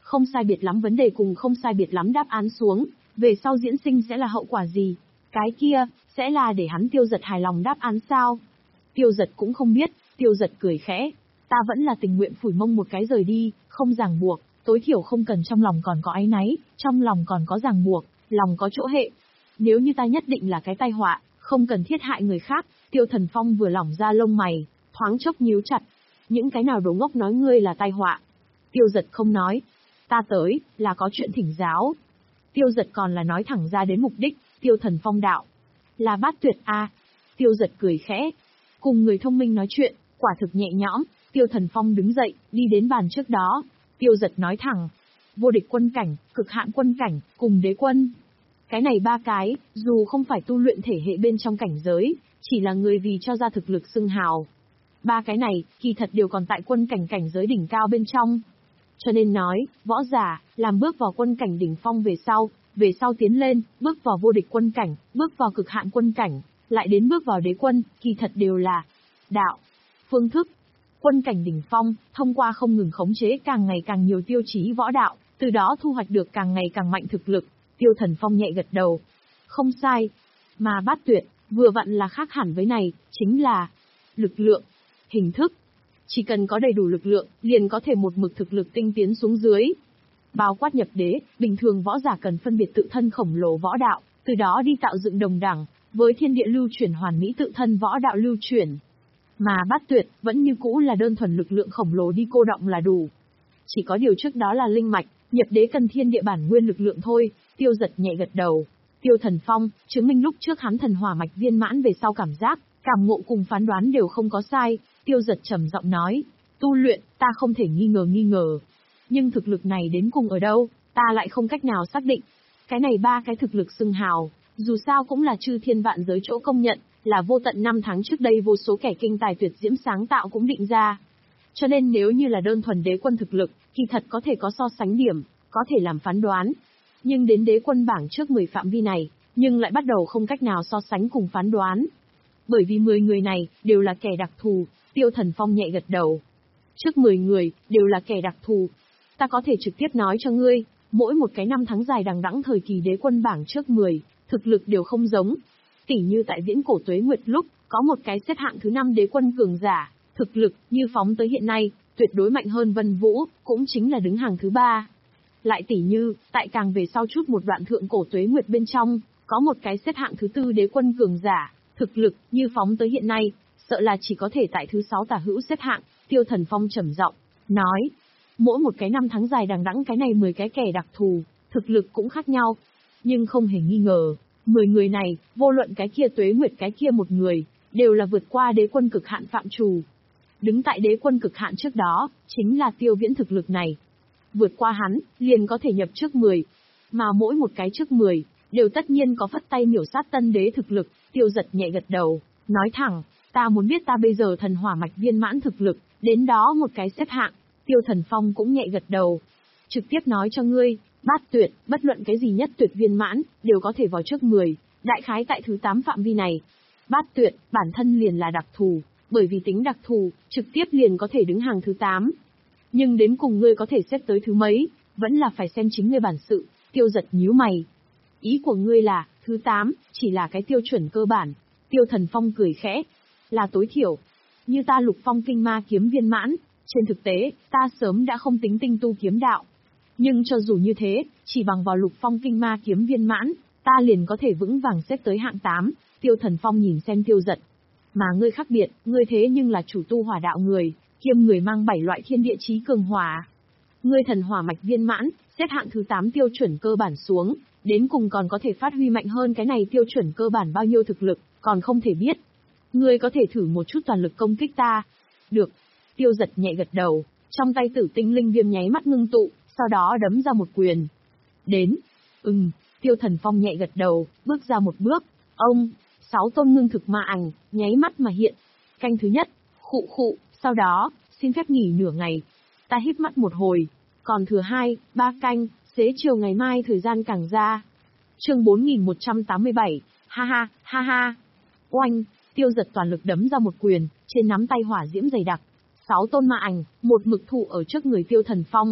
Không sai biệt lắm vấn đề cùng không sai biệt lắm đáp án xuống, về sau diễn sinh sẽ là hậu quả gì? Cái kia, sẽ là để hắn Tiêu Giật hài lòng đáp án sao? Tiêu Giật cũng không biết, Tiêu Giật cười khẽ. Ta vẫn là tình nguyện phủi mông một cái rời đi, không ràng buộc, tối thiểu không cần trong lòng còn có áy náy, trong lòng còn có ràng buộc, lòng có chỗ hệ. Nếu như ta nhất định là cái tai họa, không cần thiết hại người khác, Tiêu Thần Phong vừa lỏng ra lông mày, thoáng chốc nhíu chặt. Những cái nào đồ ngốc nói ngươi là tai họa? Tiêu Giật không nói. Ta tới, là có chuyện thỉnh giáo. Tiêu Giật còn là nói thẳng ra đến mục đích, Tiêu Thần Phong đạo. Là Bát Tuyệt a. À. Tiêu Giật cười khẽ. Cùng người thông minh nói chuyện, quả thực nhẹ nhõm, Tiêu Thần Phong đứng dậy, đi đến bàn trước đó. Tiêu Giật nói thẳng. Vô địch quân cảnh, cực hạn quân cảnh, cùng đế quân. Cái này ba cái, dù không phải tu luyện thể hệ bên trong cảnh giới, chỉ là người vì cho ra thực lực xưng hào. Ba cái này, kỳ thật đều còn tại quân cảnh cảnh giới đỉnh cao bên trong. Cho nên nói, võ giả, làm bước vào quân cảnh đỉnh phong về sau, về sau tiến lên, bước vào vô địch quân cảnh, bước vào cực hạn quân cảnh, lại đến bước vào đế quân, kỳ thật đều là đạo, phương thức. Quân cảnh đỉnh phong, thông qua không ngừng khống chế càng ngày càng nhiều tiêu chí võ đạo, từ đó thu hoạch được càng ngày càng mạnh thực lực. Tiêu Thần Phong nhẹ gật đầu. Không sai. Mà Bát Tuyệt, vừa vặn là khác hẳn với này, chính là lực lượng, hình thức. Chỉ cần có đầy đủ lực lượng, liền có thể một mực thực lực tinh tiến xuống dưới. Bao quát nhập đế, bình thường võ giả cần phân biệt tự thân khổng lồ võ đạo, từ đó đi tạo dựng đồng đẳng, với thiên địa lưu chuyển hoàn mỹ tự thân võ đạo lưu chuyển. Mà Bát Tuyệt, vẫn như cũ là đơn thuần lực lượng khổng lồ đi cô động là đủ. Chỉ có điều trước đó là linh mạch, nhập đế cần thiên địa bản nguyên lực lượng thôi. Tiêu Giật nhẹ gật đầu. Tiêu Thần Phong, chứng minh lúc trước hắn thần hỏa mạch viên mãn về sau cảm giác, cảm ngộ cùng phán đoán đều không có sai. Tiêu Giật trầm giọng nói, tu luyện, ta không thể nghi ngờ nghi ngờ. Nhưng thực lực này đến cùng ở đâu, ta lại không cách nào xác định. Cái này ba cái thực lực xưng hào, dù sao cũng là chư thiên vạn giới chỗ công nhận, là vô tận năm tháng trước đây vô số kẻ kinh tài tuyệt diễm sáng tạo cũng định ra. Cho nên nếu như là đơn thuần đế quân thực lực, kỳ thật có thể có so sánh điểm, có thể làm phán đoán. Nhưng đến đế quân bảng trước mười phạm vi này, nhưng lại bắt đầu không cách nào so sánh cùng phán đoán. Bởi vì mười người này, đều là kẻ đặc thù. Tiêu Thần Phong nhẹ gật đầu. Trước mười người, đều là kẻ đặc thù. Ta có thể trực tiếp nói cho ngươi, mỗi một cái năm tháng dài đằng đẵng thời kỳ đế quân bảng trước mười, thực lực đều không giống. Tỉ như tại viễn cổ tuế nguyệt lúc, có một cái xếp hạng thứ năm đế quân cường giả, thực lực như phóng tới hiện nay, tuyệt đối mạnh hơn Vân Vũ, cũng chính là đứng hàng thứ ba. Lại tỉ như, tại càng về sau chút một đoạn thượng cổ tuế nguyệt bên trong, có một cái xếp hạng thứ tư đế quân cường giả, thực lực như phóng tới hiện nay, sợ là chỉ có thể tại thứ sáu tả hữu xếp hạng. Tiêu Thần Phong trầm giọng nói, mỗi một cái năm tháng dài đằng đẵng cái này mười cái kẻ đặc thù, thực lực cũng khác nhau, nhưng không hề nghi ngờ, mười người này, vô luận cái kia tuế nguyệt cái kia một người, đều là vượt qua đế quân cực hạn phạm trù. Đứng tại đế quân cực hạn trước đó, chính là Tiêu Viễn thực lực này. Vượt qua hắn, liền có thể nhập trước mười. Mà mỗi một cái trước mười, đều tất nhiên có phất tay miểu sát tân đế thực lực. Tiêu Giật nhẹ gật đầu, nói thẳng, ta muốn biết ta bây giờ thần hỏa mạch viên mãn thực lực, đến đó một cái xếp hạng. Tiêu Thần Phong cũng nhẹ gật đầu. Trực tiếp nói cho ngươi, Bát Tuyệt, bất luận cái gì nhất tuyệt viên mãn, đều có thể vào trước mười, đại khái tại thứ tám phạm vi này. Bát Tuyệt, bản thân liền là đặc thù, bởi vì tính đặc thù, trực tiếp liền có thể đứng hàng thứ tám. Nhưng đến cùng ngươi có thể xếp tới thứ mấy, vẫn là phải xem chính ngươi bản sự. Tiêu Giật nhíu mày. Ý của ngươi là, thứ tám, chỉ là cái tiêu chuẩn cơ bản. Tiêu Thần Phong cười khẽ. Là tối thiểu. Như ta Lục Phong Kinh Ma kiếm viên mãn, trên thực tế, ta sớm đã không tính tinh tu kiếm đạo. Nhưng cho dù như thế, chỉ bằng vào Lục Phong Kinh Ma kiếm viên mãn, ta liền có thể vững vàng xếp tới hạng tám. Tiêu Thần Phong nhìn xem Tiêu Giật. Mà ngươi khác biệt, ngươi thế nhưng là chủ tu hỏa đạo người, kiêm người mang bảy loại thiên địa chí cường hỏa. Ngươi thần hỏa mạch viên mãn, xếp hạng thứ tám tiêu chuẩn cơ bản xuống, đến cùng còn có thể phát huy mạnh hơn cái này tiêu chuẩn cơ bản bao nhiêu thực lực, còn không thể biết. Ngươi có thể thử một chút toàn lực công kích ta. Được. Tiêu Giật nhẹ gật đầu, trong tay Tử Tinh Linh Viêm nháy mắt ngưng tụ, sau đó đấm ra một quyền. Đến. Ừm, Tiêu Thần Phong nhẹ gật đầu, bước ra một bước. Ông, sáu tôn ngưng thực ma ảnh, nháy mắt mà hiện. Canh thứ nhất, khụ khụ, sau đó, xin phép nghỉ nửa ngày. Ta híp mắt một hồi, còn thừa hai, ba canh, xế chiều ngày mai thời gian càng ra. Chương bốn nghìn một trăm tám mươi bảy, ha ha, ha ha. Oanh, Tiêu Giật toàn lực đấm ra một quyền, trên nắm tay hỏa diễm dày đặc. Sáu tôn ma ảnh, một mực thủ ở trước người Tiêu Thần Phong.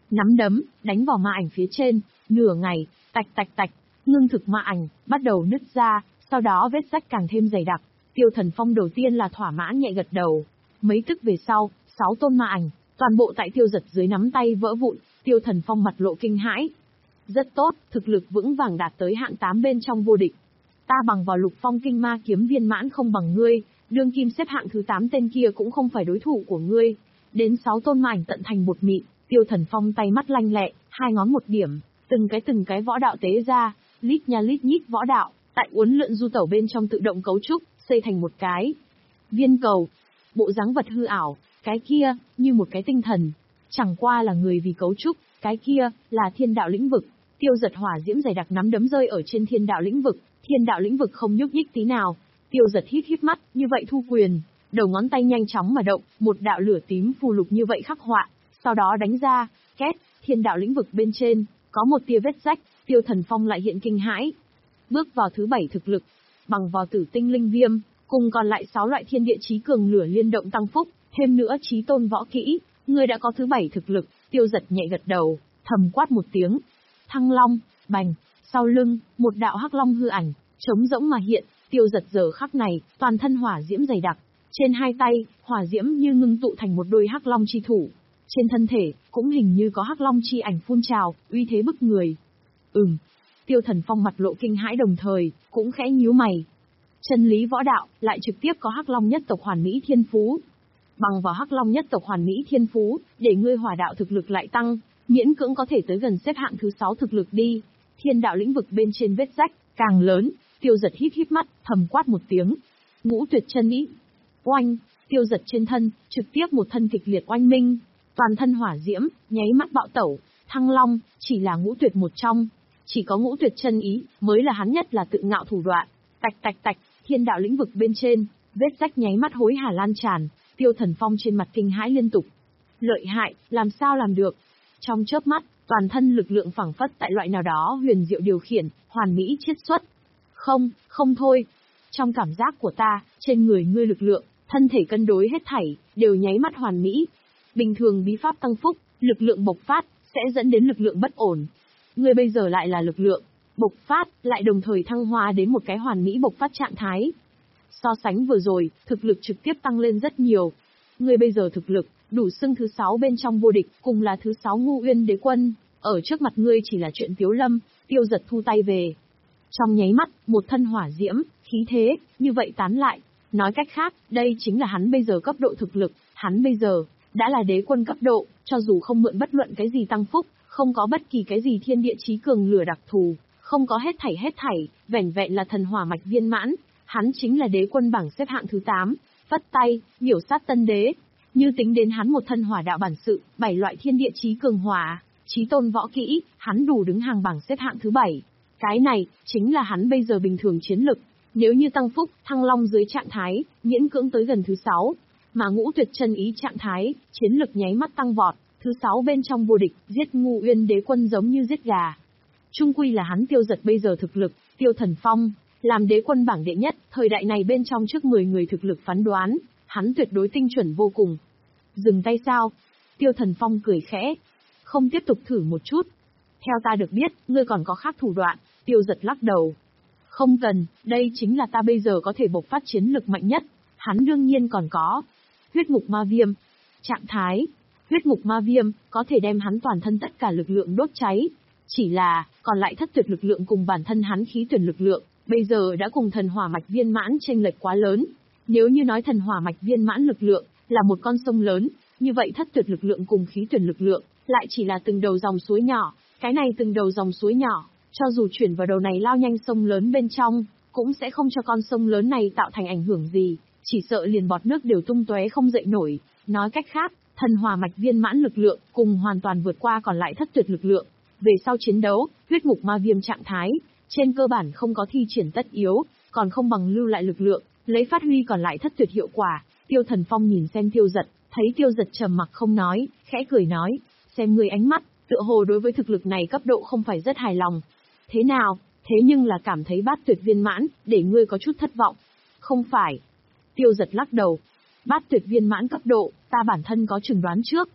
Nắm đấm, đánh vào ma ảnh phía trên, nửa ngày, tạch tạch tạch, ngưng thực ma ảnh, bắt đầu nứt ra, sau đó vết rách càng thêm dày đặc. Tiêu Thần Phong đầu tiên là thỏa mãn nhẹ gật đầu. Mấy tức về sau, sáu tôn ma ảnh, toàn bộ tại Tiêu Giật dưới nắm tay vỡ vụn, Tiêu Thần Phong mặt lộ kinh hãi. Rất tốt, thực lực vững vàng đạt tới hạng tám bên trong vô địch. Ta bằng vào Lục Phong Kinh Ma Kiếm viên mãn không bằng ngươi, đương kim xếp hạng thứ tám tên kia cũng không phải đối thủ của ngươi. Đến sáu tôn ma ảnh tận thành bột mịn, Tiêu Thần Phong tay mắt lanh lẹ, hai ngón một điểm, từng cái từng cái võ đạo tế ra, lít nha lít nhít võ đạo, tại uốn lượn du tẩu bên trong tự động cấu trúc, xây thành một cái viên cầu. Bộ dáng vật hư ảo, cái kia, như một cái tinh thần. Chẳng qua là người vì cấu trúc, cái kia, là thiên đạo lĩnh vực. Tiêu Giật hỏa diễm dày đặc nắm đấm rơi ở trên thiên đạo lĩnh vực, thiên đạo lĩnh vực không nhúc nhích tí nào. Tiêu Giật hít hít mắt, như vậy thu quyền, đầu ngón tay nhanh chóng mà động, một đạo lửa tím phù lục như vậy khắc họa, sau đó đánh ra, két, thiên đạo lĩnh vực bên trên, có một tia vết rách, Tiêu Thần Phong lại hiện kinh hãi. Bước vào thứ bảy thực lực, bằng vào tử tinh linh viêm, cùng còn lại sáu loại thiên địa chí cường lửa liên động tăng phúc, thêm nữa chí tôn võ kỹ, người đã có thứ bảy thực lực. Tiêu Giật nhẹ gật đầu, thầm quát một tiếng. Thăng long, bành, sau lưng, một đạo hắc long hư ảnh, trống rỗng mà hiện. Tiêu Giật giờ khắc này, toàn thân hỏa diễm dày đặc, trên hai tay, hỏa diễm như ngưng tụ thành một đôi hắc long chi thủ. Trên thân thể, cũng hình như có hắc long chi ảnh phun trào, uy thế bức người. Ừm. Tiêu Thần Phong mặt lộ kinh hãi đồng thời, cũng khẽ nhíu mày. Chân lý võ đạo, lại trực tiếp có hắc long nhất tộc hoàn mỹ thiên phú. Bằng vào hắc long nhất tộc hoàn mỹ thiên phú, để ngươi hỏa đạo thực lực lại tăng, miễn cưỡng có thể tới gần xếp hạng thứ sáu thực lực đi. Thiên đạo lĩnh vực bên trên vết rách, càng lớn. Tiêu Giật hít hít mắt, thầm quát một tiếng. Ngũ tuyệt chân ý. Oanh, Tiêu Giật trên thân, trực tiếp một thân kịch liệt oanh minh. Toàn thân hỏa diễm, nháy mắt bạo tẩu. Thăng long, chỉ là ngũ tuyệt một trong. Chỉ có ngũ tuyệt chân ý, mới là hắn nhất là tự ngạo thủ đoạn. Tạch tạch tạch, thiên đạo lĩnh vực bên trên, vết rách nháy mắt hối hả lan tràn. Tiêu Thần Phong trên mặt kinh hãi liên tục. Lợi hại, làm sao làm được? Trong chớp mắt, toàn thân lực lượng phảng phất tại loại nào đó huyền diệu điều khiển, hoàn mỹ chiết xuất. Không, không thôi. Trong cảm giác của ta, trên người ngươi lực lượng, thân thể cân đối hết thảy, đều nháy mắt hoàn mỹ. Bình thường bí pháp tăng phúc, lực lượng bộc phát, sẽ dẫn đến lực lượng bất ổn. Ngươi bây giờ lại là lực lượng bộc phát, lại đồng thời thăng hoa đến một cái hoàn mỹ bộc phát trạng thái. So sánh vừa rồi, thực lực trực tiếp tăng lên rất nhiều. Ngươi bây giờ thực lực, đủ xưng thứ sáu bên trong vô địch, cùng là thứ sáu Ngũ Uyên Đế Quân, ở trước mặt ngươi chỉ là chuyện tiếu lâm. Tiêu Giật thu tay về. Trong nháy mắt, một thân hỏa diễm, khí thế, như vậy tán lại. Nói cách khác, đây chính là hắn bây giờ cấp độ thực lực, hắn bây giờ, đã là đế quân cấp độ, cho dù không mượn bất luận cái gì tăng phúc, không có bất kỳ cái gì thiên địa chí cường lửa đặc thù, không có hết thảy hết thảy, vẻn vẹn là thần hỏa mạch viên mãn, hắn chính là đế quân bảng xếp hạng thứ tám, phất tay, miểu sát tân đế. Như tính đến hắn một thân hỏa đạo bản sự, bảy loại thiên địa chí cường hỏa, chí tôn võ kỹ, hắn đủ đứng hàng bảng xếp hạng thứ bảy. Cái này, chính là hắn bây giờ bình thường chiến lực. Nếu như tăng phúc, thăng long dưới trạng thái, miễn cưỡng tới gần thứ sáu. Mà ngũ tuyệt chân ý trạng thái, chiến lực nháy mắt tăng vọt, thứ sáu bên trong vô địch, giết Ngũ Uyên Đế Quân giống như giết gà. Trung quy là hắn Tiêu Giật bây giờ thực lực, Tiêu Thần Phong, làm đế quân bảng đệ nhất, thời đại này bên trong trước mười người thực lực phán đoán, hắn tuyệt đối tinh chuẩn vô cùng. Dừng tay sao? Tiêu Thần Phong cười khẽ. Không tiếp tục thử một chút. Theo ta được biết, ngươi còn có khác thủ đoạn. Tiêu Giật lắc đầu. Không cần, đây chính là ta bây giờ có thể bộc phát chiến lực mạnh nhất. Hắn đương nhiên còn có. Huyết ngục ma viêm. Trạng thái. Huyết ngục ma viêm, có thể đem hắn toàn thân tất cả lực lượng đốt cháy. Chỉ là, còn lại thất tuyệt lực lượng cùng bản thân hắn khí tuyển lực lượng, bây giờ đã cùng thần hỏa mạch viên mãn chênh lệch quá lớn. Nếu như nói thần hỏa mạch viên mãn lực lượng, là một con sông lớn, như vậy thất tuyệt lực lượng cùng khí tuyển lực lượng, lại chỉ là từng đầu dòng suối nhỏ. Cái này từng đầu dòng suối nhỏ, cho dù chuyển vào đầu này lao nhanh sông lớn bên trong, cũng sẽ không cho con sông lớn này tạo thành ảnh hưởng gì, chỉ sợ liền bọt nước đều tung tóe không dậy nổi. Nói cách khác, thần hỏa mạch viên mãn lực lượng, cùng hoàn toàn vượt qua còn lại thất tuyệt lực lượng. Về sau chiến đấu, huyết ngục ma viêm trạng thái, trên cơ bản không có thi triển tất yếu, còn không bằng lưu lại lực lượng, lấy phát huy còn lại thất tuyệt hiệu quả. Tiêu Thần Phong nhìn xem Tiêu Giật, thấy Tiêu Giật trầm mặc không nói, khẽ cười nói, xem ngươi ánh mắt, tựa hồ đối với thực lực này cấp độ không phải rất hài lòng. Thế nào, thế nhưng là cảm thấy bát tuyệt viên mãn, để ngươi có chút thất vọng. Không phải. Tiêu Giật lắc đầu. Bát tuyệt viên mãn cấp độ, ta bản thân có chừng đoán trước.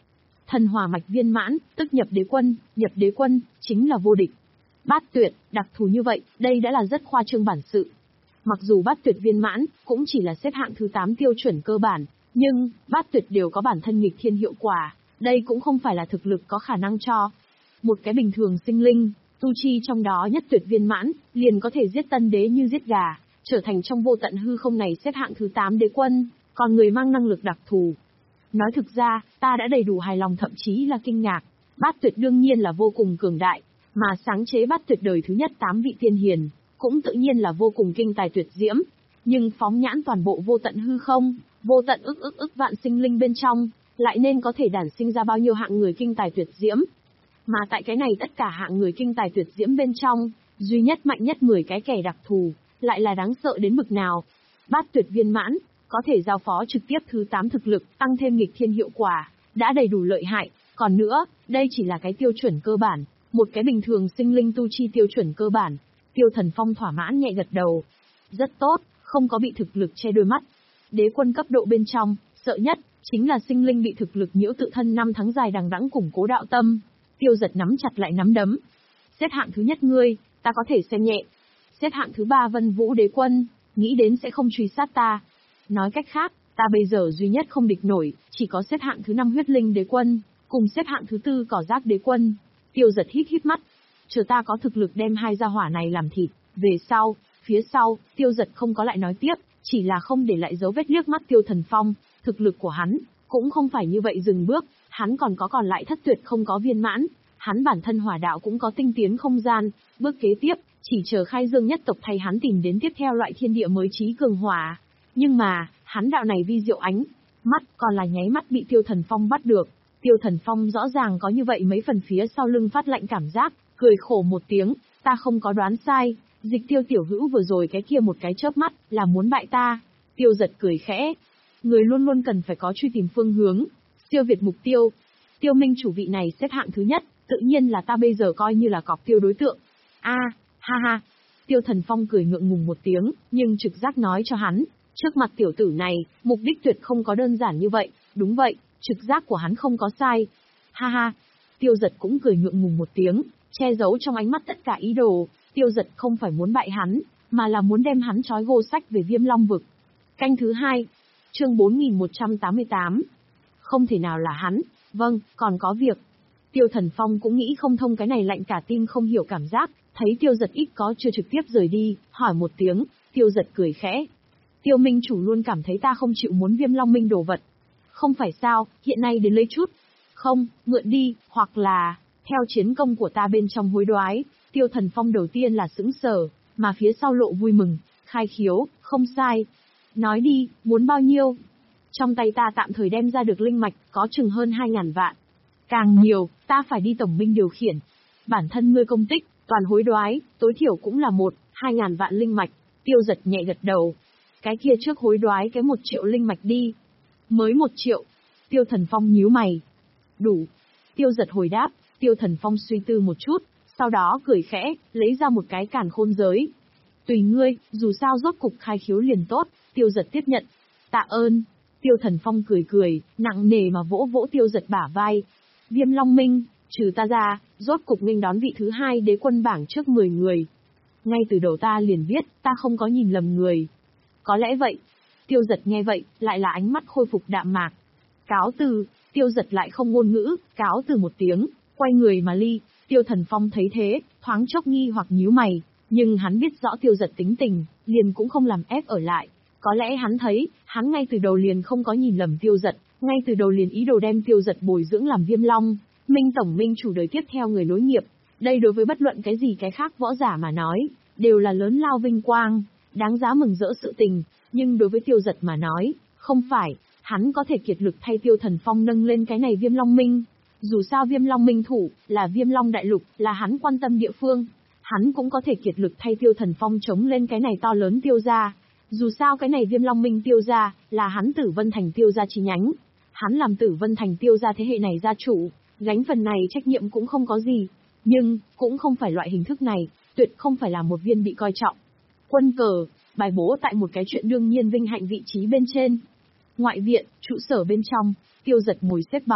Thần hỏa mạch viên mãn, tức nhập đế quân, nhập đế quân, chính là vô địch. Bát tuyệt, đặc thù như vậy, đây đã là rất khoa trương bản sự. Mặc dù bát tuyệt viên mãn, cũng chỉ là xếp hạng thứ tám tiêu chuẩn cơ bản, nhưng, bát tuyệt đều có bản thân nghịch thiên hiệu quả, đây cũng không phải là thực lực có khả năng cho. Một cái bình thường sinh linh, tu chi trong đó nhất tuyệt viên mãn, liền có thể giết tân đế như giết gà, trở thành trong vô tận hư không này xếp hạng thứ tám đế quân, còn người mang năng lực đặc thù. Nói thực ra, ta đã đầy đủ hài lòng thậm chí là kinh ngạc, bát tuyệt đương nhiên là vô cùng cường đại, mà sáng chế bát tuyệt đời thứ nhất tám vị tiên hiền, cũng tự nhiên là vô cùng kinh tài tuyệt diễm, nhưng phóng nhãn toàn bộ vô tận hư không, vô tận ức ức ức vạn sinh linh bên trong, lại nên có thể đản sinh ra bao nhiêu hạng người kinh tài tuyệt diễm. Mà tại cái này tất cả hạng người kinh tài tuyệt diễm bên trong, duy nhất mạnh nhất mười cái kẻ đặc thù, lại là đáng sợ đến mực nào. Bát tuyệt viên mãn, có thể giao phó trực tiếp thứ tám thực lực, tăng thêm nghịch thiên hiệu quả, đã đầy đủ lợi hại, còn nữa, đây chỉ là cái tiêu chuẩn cơ bản, một cái bình thường sinh linh tu chi tiêu chuẩn cơ bản. Tiêu Thần Phong thỏa mãn nhẹ gật đầu. Rất tốt, không có bị thực lực che đôi mắt. Đế quân cấp độ bên trong, sợ nhất, chính là sinh linh bị thực lực nhiễu tự thân năm tháng dài đằng đẵng củng cố đạo tâm. Tiêu Giật nắm chặt lại nắm đấm. Xếp hạng thứ nhất ngươi, ta có thể xem nhẹ. Xếp hạng thứ ba Vân Vũ đế quân, nghĩ đến sẽ không truy sát ta. Nói cách khác, ta bây giờ duy nhất không địch nổi, chỉ có xếp hạng thứ năm huyết linh đế quân, cùng xếp hạng thứ tư cỏ rác đế quân. Tiêu Giật hít hít mắt. Chờ ta có thực lực đem hai gia hỏa này làm thịt, về sau, phía sau, Tiêu Giật không có lại nói tiếp, chỉ là không để lại dấu vết liếc mắt Tiêu Thần Phong, thực lực của hắn, cũng không phải như vậy dừng bước, hắn còn có còn lại thất tuyệt không có viên mãn, hắn bản thân hỏa đạo cũng có tinh tiến không gian, bước kế tiếp, chỉ chờ khai dương nhất tộc thay hắn tìm đến tiếp theo loại thiên địa mới trí cường hỏa. Nhưng mà, hắn đạo này vi diệu ánh, mắt còn là nháy mắt bị Tiêu Thần Phong bắt được, Tiêu Thần Phong rõ ràng có như vậy mấy phần phía sau lưng phát lạnh cảm giác. Cười khổ một tiếng, ta không có đoán sai, Dịch Tiêu tiểu hữu vừa rồi cái kia một cái chớp mắt, là muốn bại ta. Tiêu Giật cười khẽ. Người luôn luôn cần phải có truy tìm phương hướng, siêu việt mục tiêu. Tiêu Minh chủ vị này xếp hạng thứ nhất, tự nhiên là ta bây giờ coi như là cọc tiêu đối tượng. A, ha ha. Tiêu Thần Phong cười ngượng ngùng một tiếng, nhưng trực giác nói cho hắn, trước mặt tiểu tử này, mục đích tuyệt không có đơn giản như vậy, đúng vậy, trực giác của hắn không có sai. Ha ha. Tiêu Giật cũng cười ngượng ngùng một tiếng. Che giấu trong ánh mắt tất cả ý đồ, Tiêu Giật không phải muốn bại hắn, mà là muốn đem hắn trói gô sách về Viêm Long vực. Canh thứ hai, chương bốn nghìn một trăm tám mươi tám. Không thể nào là hắn, vâng, còn có việc. Tiêu Thần Phong cũng nghĩ không thông cái này lạnh cả tim không hiểu cảm giác, thấy Tiêu Giật ít có chưa trực tiếp rời đi, hỏi một tiếng, Tiêu Giật cười khẽ. Tiêu Minh chủ luôn cảm thấy ta không chịu muốn Viêm Long Minh đồ vật. Không phải sao, hiện nay đến lấy chút. Không, mượn đi, hoặc là... Theo chiến công của ta bên trong hối đoái, Tiêu Thần Phong đầu tiên là sững sờ, mà phía sau lộ vui mừng, khai khiếu, không sai. Nói đi, muốn bao nhiêu? Trong tay ta tạm thời đem ra được linh mạch, có chừng hơn hai ngàn vạn. Càng nhiều, ta phải đi tổng binh điều khiển. Bản thân ngươi công tích, toàn hối đoái, tối thiểu cũng là một, hai ngàn vạn linh mạch. Tiêu Giật nhẹ gật đầu. Cái kia trước hối đoái cái một triệu linh mạch đi. Mới một triệu. Tiêu Thần Phong nhíu mày. Đủ. Tiêu Giật hồi đáp. Tiêu Thần Phong suy tư một chút, sau đó cười khẽ, lấy ra một cái càn khôn giới. Tùy ngươi, dù sao rốt cục khai khiếu liền tốt, Tiêu Giật tiếp nhận. Tạ ơn. Tiêu Thần Phong cười cười, nặng nề mà vỗ vỗ Tiêu Giật bả vai. Viêm Long Minh, trừ ta ra, rốt cục nghênh đón vị thứ hai đế quân bảng trước mười người. Ngay từ đầu ta liền biết, ta không có nhìn lầm người. Có lẽ vậy. Tiêu Giật nghe vậy, lại là ánh mắt khôi phục đạm mạc. Cáo từ, Tiêu Giật lại không ngôn ngữ, cáo từ một tiếng. Quay người mà ly, Tiêu Thần Phong thấy thế, thoáng chốc nghi hoặc nhíu mày, nhưng hắn biết rõ Tiêu Giật tính tình, liền cũng không làm ép ở lại. Có lẽ hắn thấy, hắn ngay từ đầu liền không có nhìn lầm Tiêu Giật, ngay từ đầu liền ý đồ đem Tiêu Giật bồi dưỡng làm Viêm Long, Minh tổng minh chủ đời tiếp theo người nối nghiệp. Đây đối với bất luận cái gì cái khác võ giả mà nói, đều là lớn lao vinh quang, đáng giá mừng rỡ sự tình, nhưng đối với Tiêu Giật mà nói, không phải, hắn có thể kiệt lực thay Tiêu Thần Phong nâng lên cái này Viêm Long Minh. Dù sao Viêm Long Minh thủ, là Viêm Long Đại Lục, là hắn quan tâm địa phương. Hắn cũng có thể kiệt lực thay Tiêu Thần Phong chống lên cái này to lớn Tiêu gia. Dù sao cái này Viêm Long Minh Tiêu gia, là hắn Tử Vân Thành Tiêu gia chi nhánh. Hắn làm Tử Vân Thành Tiêu gia thế hệ này gia chủ, gánh phần này trách nhiệm cũng không có gì. Nhưng, cũng không phải loại hình thức này, tuyệt không phải là một viên bị coi trọng. Quân cờ, bài bố tại một cái chuyện đương nhiên vinh hạnh vị trí bên trên. Ngoại viện, trụ sở bên trong, Tiêu Giật ngồi xếp bằng.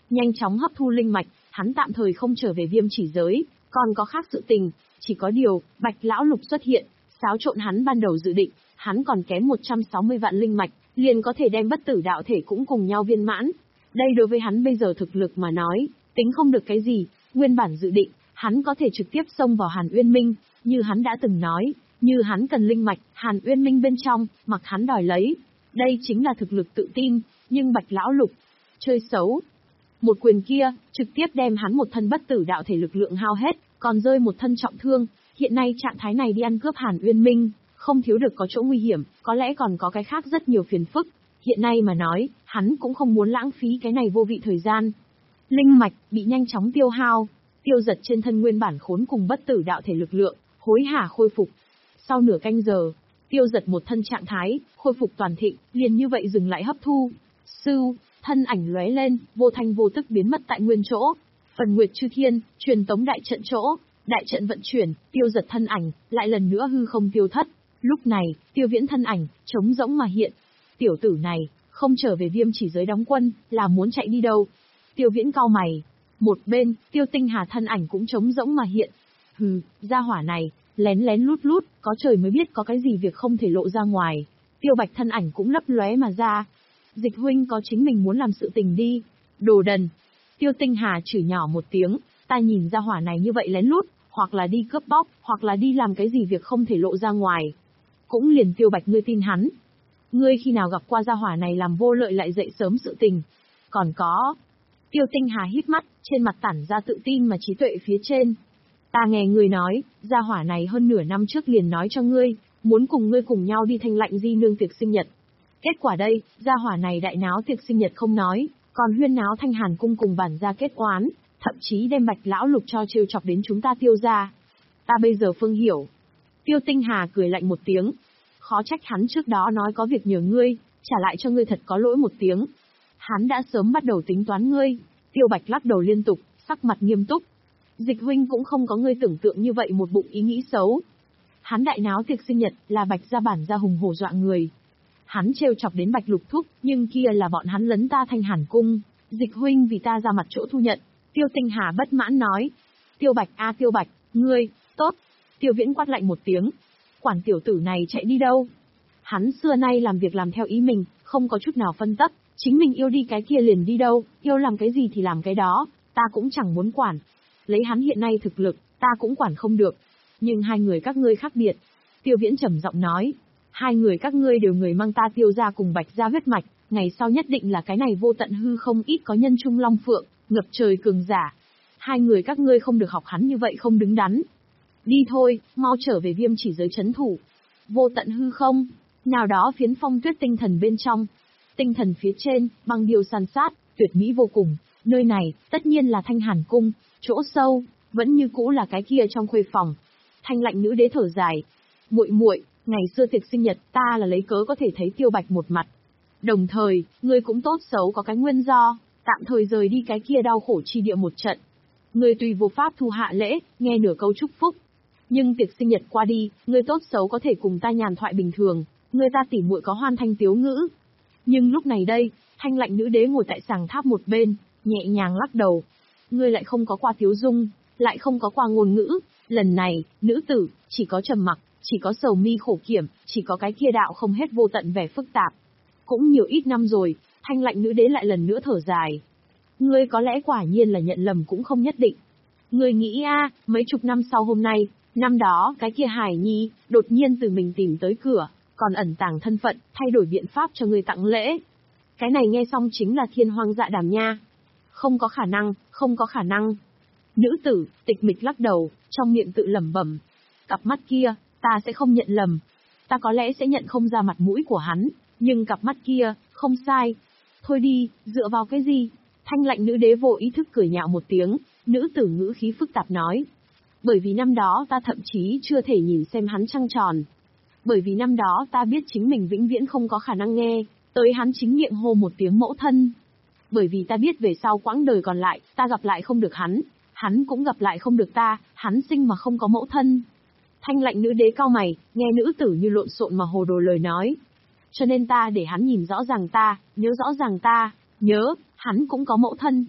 nhanh chóng hấp thu linh mạch, hắn tạm thời không trở về viêm chỉ giới, còn có khác sự tình, chỉ có điều, Bạch Lão Lục xuất hiện, xáo trộn hắn ban đầu dự định, hắn còn kém một trăm sáu mươi vạn linh mạch, liền có thể đem bất tử đạo thể cũng cùng nhau viên mãn. Đây đối với hắn bây giờ thực lực mà nói, tính không được cái gì, nguyên bản dự định, hắn có thể trực tiếp xông vào Hàn Uyên Minh, như hắn đã từng nói, như hắn cần linh mạch, Hàn Uyên Minh bên trong, mặc hắn đòi lấy. Đây chính là thực lực tự tin, nhưng Bạch Lão Lục, chơi xấu. Một quyền kia, trực tiếp đem hắn một thân bất tử đạo thể lực lượng hao hết, còn rơi một thân trọng thương, hiện nay trạng thái này đi ăn cướp Hàn Uyên Minh, không thiếu được có chỗ nguy hiểm, có lẽ còn có cái khác rất nhiều phiền phức. Hiện nay mà nói, hắn cũng không muốn lãng phí cái này vô vị thời gian. Linh mạch bị nhanh chóng tiêu hao, Tiêu Giật trên thân nguyên bản khốn cùng bất tử đạo thể lực lượng, hối hả khôi phục. Sau nửa canh giờ, Tiêu Giật một thân trạng thái, khôi phục toàn thịnh, liền như vậy dừng lại hấp thu. Sưu, thân ảnh lóe lên, vô thanh vô tức biến mất tại nguyên chỗ. Phần Nguyệt Chư Thiên, truyền tống đại trận chỗ, đại trận vận chuyển, Tiêu Giật thân ảnh, lại lần nữa hư không tiêu thất. Lúc này, Tiêu Viễn thân ảnh, trống rỗng mà hiện. Tiểu tử này, không trở về viêm chỉ giới đóng quân, là muốn chạy đi đâu? Tiêu Viễn cau mày. Một bên, Tiêu Tinh Hà thân ảnh cũng trống rỗng mà hiện. Hừ, gia hỏa này, lén lén lút lút, có trời mới biết có cái gì việc không thể lộ ra ngoài. Tiêu Bạch thân ảnh cũng lấp lóe mà ra. Dịch huynh có chính mình muốn làm sự tình đi. Đồ đần. Tiêu Tinh Hà chửi nhỏ một tiếng, ta nhìn gia hỏa này như vậy lén lút, hoặc là đi cướp bóc, hoặc là đi làm cái gì việc không thể lộ ra ngoài. Cũng liền Tiêu Bạch ngươi tin hắn. Ngươi khi nào gặp qua gia hỏa này làm vô lợi lại dậy sớm sự tình. Còn có. Tiêu Tinh Hà híp mắt, trên mặt tản ra tự tin mà trí tuệ phía trên. Ta nghe ngươi nói, gia hỏa này hơn nửa năm trước liền nói cho ngươi, muốn cùng ngươi cùng nhau đi Thanh Lạnh Di nương tiệc sinh nhật. Kết quả đây, gia hỏa này đại náo tiệc sinh nhật không nói, còn huyên náo Thanh Hàn cung cùng bản gia kết oán, thậm chí đem Bạch Lão Lục cho trêu chọc đến chúng ta Tiêu gia. Ta bây giờ phương hiểu. Tiêu Tinh Hà cười lạnh một tiếng. Khó trách hắn trước đó nói có việc nhờ ngươi, trả lại cho ngươi thật có lỗi một tiếng. Hắn đã sớm bắt đầu tính toán ngươi. Tiêu Bạch lắc đầu liên tục, sắc mặt nghiêm túc. Dịch huynh cũng không có ngươi tưởng tượng như vậy một bụng ý nghĩ xấu. Hắn đại náo tiệc sinh nhật là Bạch gia bản gia hùng hổ dọa người. Hắn trêu chọc đến Bạch Lục Thúc, nhưng kia là bọn hắn lấn ta Thanh Hàn cung. Dịch huynh vì ta ra mặt chỗ thu nhận. Tiêu Tinh Hà bất mãn nói. Tiêu Bạch a Tiêu Bạch, ngươi, tốt. Tiêu Viễn quát lạnh một tiếng. Quản tiểu tử này chạy đi đâu? Hắn xưa nay làm việc làm theo ý mình, không có chút nào phân tích, chính mình yêu đi cái kia liền đi đâu, yêu làm cái gì thì làm cái đó, ta cũng chẳng muốn quản. Lấy hắn hiện nay thực lực, ta cũng quản không được. Nhưng hai người các ngươi khác biệt. Tiêu Viễn trầm giọng nói. Hai người các ngươi đều người mang ta Tiêu gia cùng Bạch gia huyết mạch, ngày sau nhất định là cái này vô tận hư không ít có nhân trung long phượng, ngập trời cường giả. Hai người các ngươi không được học hắn như vậy không đứng đắn. Đi thôi, mau trở về viêm chỉ giới chấn thủ. Vô tận hư không, nào đó phiến phong tuyết tinh thần bên trong. Tinh thần phía trên, băng điêu san sát, tuyệt mỹ vô cùng. Nơi này, tất nhiên là Thanh Hàn cung, chỗ sâu, vẫn như cũ là cái kia trong khuê phòng. Thanh Lạnh nữ đế thở dài. Muội muội, ngày xưa tiệc sinh nhật ta là lấy cớ có thể thấy Tiêu Bạch một mặt. Đồng thời, ngươi cũng tốt xấu có cái nguyên do, tạm thời rời đi cái kia đau khổ chi địa một trận. Ngươi tùy vô pháp thu hạ lễ, nghe nửa câu chúc phúc. Nhưng tiệc sinh nhật qua đi, ngươi tốt xấu có thể cùng ta nhàn thoại bình thường, ngươi ta tỉ muội có hoan thanh tiếu ngữ. Nhưng lúc này đây, Thanh Lạnh nữ đế ngồi tại sàng tháp một bên, nhẹ nhàng lắc đầu. Ngươi lại không có qua tiếu dung, lại không có qua ngôn ngữ, lần này, nữ tử, chỉ có trầm mặc, chỉ có sầu mi khổ kiểm, chỉ có cái kia đạo không hết vô tận vẻ phức tạp. Cũng nhiều ít năm rồi, Thanh Lạnh nữ đế lại lần nữa thở dài. Ngươi có lẽ quả nhiên là nhận lầm cũng không nhất định. Ngươi nghĩ a, mấy chục năm sau hôm nay, năm đó cái kia Hải Nhi, đột nhiên từ mình tìm tới cửa, còn ẩn tàng thân phận, thay đổi biện pháp cho ngươi tặng lễ. Cái này nghe xong chính là thiên hoang dạ đàm nha. Không có khả năng, không có khả năng. Nữ tử, tịch mịch lắc đầu, trong miệng tự lẩm bẩm. Cặp mắt kia, ta sẽ không nhận lầm. Ta có lẽ sẽ nhận không ra mặt mũi của hắn, nhưng cặp mắt kia, không sai. Thôi đi, dựa vào cái gì? Thanh Lạnh nữ đế vô ý thức cười nhạo một tiếng, nữ tử ngữ khí phức tạp nói. Bởi vì năm đó ta thậm chí chưa thể nhìn xem hắn trăng tròn. Bởi vì năm đó ta biết chính mình vĩnh viễn không có khả năng nghe, tới hắn chính miệng hô một tiếng mẫu thân. Bởi vì ta biết về sau quãng đời còn lại, ta gặp lại không được hắn, hắn cũng gặp lại không được ta, hắn sinh mà không có mẫu thân. Thanh Lạnh nữ đế cau mày, nghe nữ tử như lộn xộn mà hồ đồ lời nói. Cho nên ta để hắn nhìn rõ ràng ta, nhớ rõ ràng ta, nhớ, hắn cũng có mẫu thân.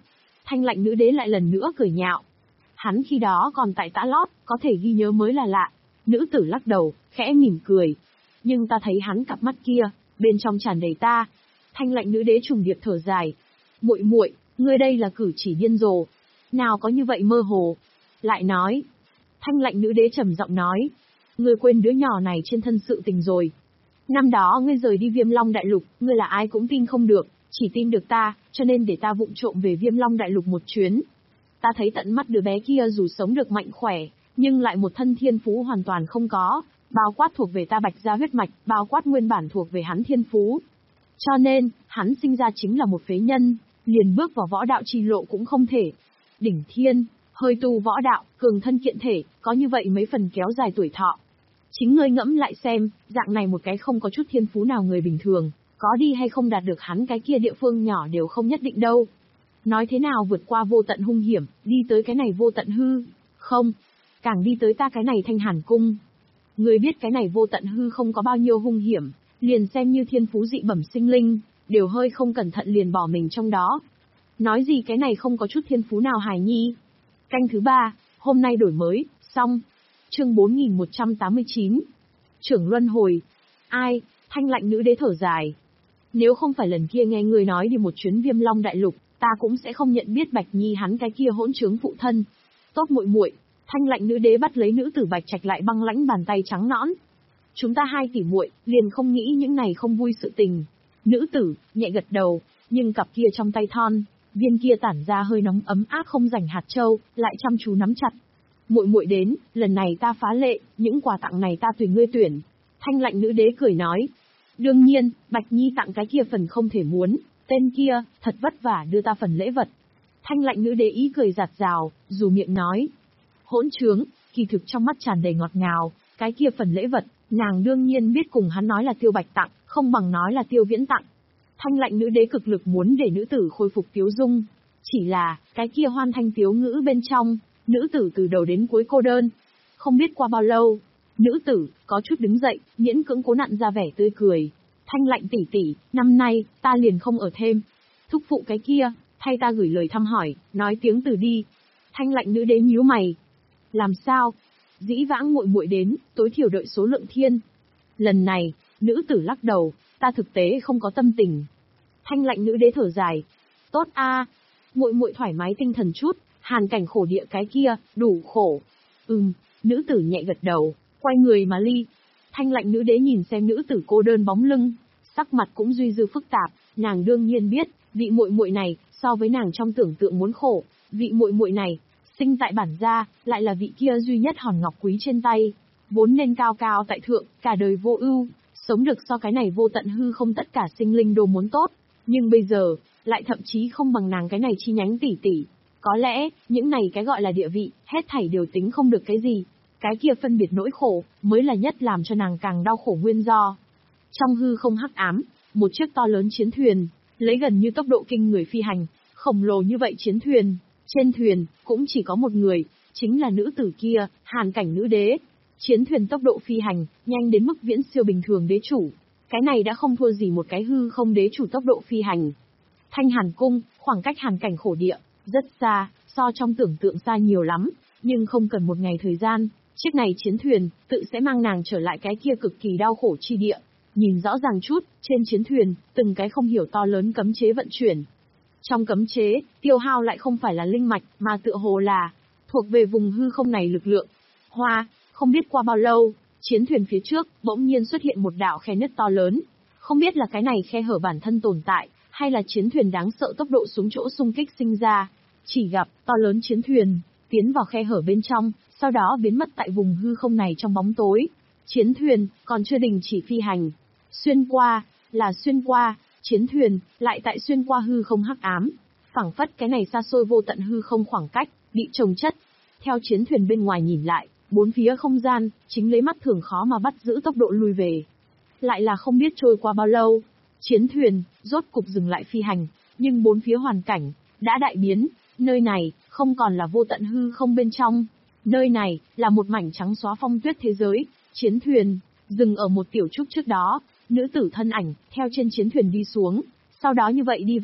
Thanh lạnh nữ đế lại lần nữa cười nhạo. Hắn khi đó còn tại tã lót, có thể ghi nhớ mới là lạ. Nữ tử lắc đầu, khẽ mỉm cười. Nhưng ta thấy hắn cặp mắt kia, bên trong tràn đầy ta. Thanh lạnh nữ đế trùng điệp thở dài. Muội muội, ngươi đây là cử chỉ điên rồ. Nào có như vậy mơ hồ. Lại nói. Thanh lạnh nữ đế trầm giọng nói. Ngươi quên đứa nhỏ này trên thân sự tình rồi. Năm đó ngươi rời đi Viêm Long Đại Lục, ngươi là ai cũng tin không được, chỉ tin được ta, cho nên để ta vụng trộm về Viêm Long Đại Lục một chuyến. Ta thấy tận mắt đứa bé kia dù sống được mạnh khỏe, nhưng lại một thân thiên phú hoàn toàn không có, bao quát thuộc về ta Bạch gia huyết mạch, bao quát nguyên bản thuộc về hắn thiên phú. Cho nên, hắn sinh ra chính là một phế nhân, liền bước vào võ đạo chi lộ cũng không thể. Đỉnh thiên, hơi tu võ đạo, cường thân kiện thể, có như vậy mấy phần kéo dài tuổi thọ. Chính ngươi ngẫm lại xem, dạng này một cái không có chút thiên phú nào người bình thường, có đi hay không đạt được hắn cái kia địa phương nhỏ đều không nhất định đâu. Nói thế nào vượt qua vô tận hung hiểm, đi tới cái này vô tận hư, không, càng đi tới ta cái này Thanh Hàn Cung. Ngươi biết cái này vô tận hư không có bao nhiêu hung hiểm, liền xem như thiên phú dị bẩm sinh linh, đều hơi không cẩn thận liền bỏ mình trong đó. Nói gì cái này không có chút thiên phú nào hài nhi. Canh thứ ba, hôm nay đổi mới, xong. Chương bốn nghìn một trăm tám mươi chín. Trưởng luân hồi. Ai, Thanh lạnh nữ đế thở dài. Nếu không phải lần kia nghe người nói đi một chuyến Viêm Long Đại Lục, ta cũng sẽ không nhận biết Bạch Nhi hắn cái kia hỗn trướng phụ thân. Tốt muội muội, Thanh lạnh nữ đế bắt lấy nữ tử Bạch Trạch lại băng lãnh bàn tay trắng nõn. Chúng ta hai tỷ muội, liền không nghĩ những này không vui sự tình. Nữ tử, nhẹ gật đầu, nhưng cặp kia trong tay thon, viên kia tản ra hơi nóng ấm áp không rảnh hạt châu, lại chăm chú nắm chặt. Muội muội đến, lần này ta phá lệ, những quà tặng này ta tùy ngươi tuyển. Thanh lạnh nữ đế cười nói. Đương nhiên, Bạch Nhi tặng cái kia phần không thể muốn, tên kia, thật vất vả đưa ta phần lễ vật. Thanh lạnh nữ đế ý cười giạt rào, dù miệng nói. Hỗn trướng, kỳ thực trong mắt tràn đầy ngọt ngào, cái kia phần lễ vật, nàng đương nhiên biết cùng hắn nói là Tiêu Bạch tặng, không bằng nói là Tiêu Viễn tặng. Thanh lạnh nữ đế cực lực muốn để nữ tử khôi phục tiếu dung. Chỉ là, cái kia hoan thanh tiếu ngữ bên trong, nữ tử từ đầu đến cuối cô đơn. Không biết qua bao lâu, nữ tử, có chút đứng dậy, miễn cưỡng cố nặn ra vẻ tươi cười. Thanh lạnh tỷ tỷ, năm nay, ta liền không ở thêm. Thúc phụ cái kia, thay ta gửi lời thăm hỏi, nói tiếng từ đi. Thanh lạnh nữ đế nhíu mày. Làm sao? Dĩ vãng muội muội đến, tối thiểu đợi số lượng thiên. Lần này, nữ tử lắc đầu, ta thực tế không có tâm tình. Thanh lạnh nữ đế thở dài. Tốt a, muội muội thoải mái tinh thần chút, hàn cảnh khổ địa cái kia, đủ khổ. Ừm, nữ tử nhẹ gật đầu, quay người mà ly. Thanh lạnh nữ đế nhìn xem nữ tử cô đơn bóng lưng, sắc mặt cũng duy dư phức tạp, nàng đương nhiên biết, vị muội muội này, so với nàng trong tưởng tượng muốn khổ, vị muội muội này, sinh tại bản gia, lại là vị kia duy nhất hòn ngọc quý trên tay, vốn nên cao cao tại thượng, cả đời vô ưu, sống được so cái này vô tận hư không tất cả sinh linh đồ muốn tốt, nhưng bây giờ, lại thậm chí không bằng nàng cái này chi nhánh tỷ tỷ. Có lẽ, những này cái gọi là địa vị, hết thảy đều tính không được cái gì. Cái kia phân biệt nỗi khổ, mới là nhất làm cho nàng càng đau khổ nguyên do. Trong hư không hắc ám, một chiếc to lớn chiến thuyền, lấy gần như tốc độ kinh người phi hành, khổng lồ như vậy chiến thuyền. Trên thuyền, cũng chỉ có một người, chính là nữ tử kia, hàn cảnh nữ đế. Chiến thuyền tốc độ phi hành, nhanh đến mức viễn siêu bình thường đế chủ. Cái này đã không thua gì một cái hư không đế chủ tốc độ phi hành. Thanh Hàn Cung, khoảng cách hàn cảnh khổ địa, rất xa, so trong tưởng tượng xa nhiều lắm, nhưng không cần một ngày thời gian, chiếc này chiến thuyền, tự sẽ mang nàng trở lại cái kia cực kỳ đau khổ chi địa. Nhìn rõ ràng chút, trên chiến thuyền, từng cái không hiểu to lớn cấm chế vận chuyển. Trong cấm chế, tiêu hao lại không phải là linh mạch, mà tựa hồ là, thuộc về vùng hư không này lực lượng. Hoa, không biết qua bao lâu, chiến thuyền phía trước, bỗng nhiên xuất hiện một đạo khe nứt to lớn. Không biết là cái này khe hở bản thân tồn tại, hay là chiến thuyền đáng sợ tốc độ xuống chỗ xung kích sinh ra. Chỉ gặp, to lớn chiến thuyền, tiến vào khe hở bên trong, sau đó biến mất tại vùng hư không này trong bóng tối. Chiến thuyền, còn chưa đình chỉ phi hành. Xuyên qua, là xuyên qua, chiến thuyền, lại tại xuyên qua hư không hắc ám. Phảng phất cái này xa xôi vô tận hư không khoảng cách, bị chồng chất. Theo chiến thuyền bên ngoài nhìn lại, bốn phía không gian, chính lấy mắt thường khó mà bắt giữ tốc độ lui về. Lại là không biết trôi qua bao lâu, chiến thuyền, rốt cục dừng lại phi hành, nhưng bốn phía hoàn cảnh, đã đại biến, nơi này, không còn là vô tận hư không bên trong. Nơi này, là một mảnh trắng xóa phong tuyết thế giới, chiến thuyền, dừng ở một tiểu trúc trước đó, nữ tử thân ảnh, theo trên chiến thuyền đi xuống, sau đó như vậy đi vào,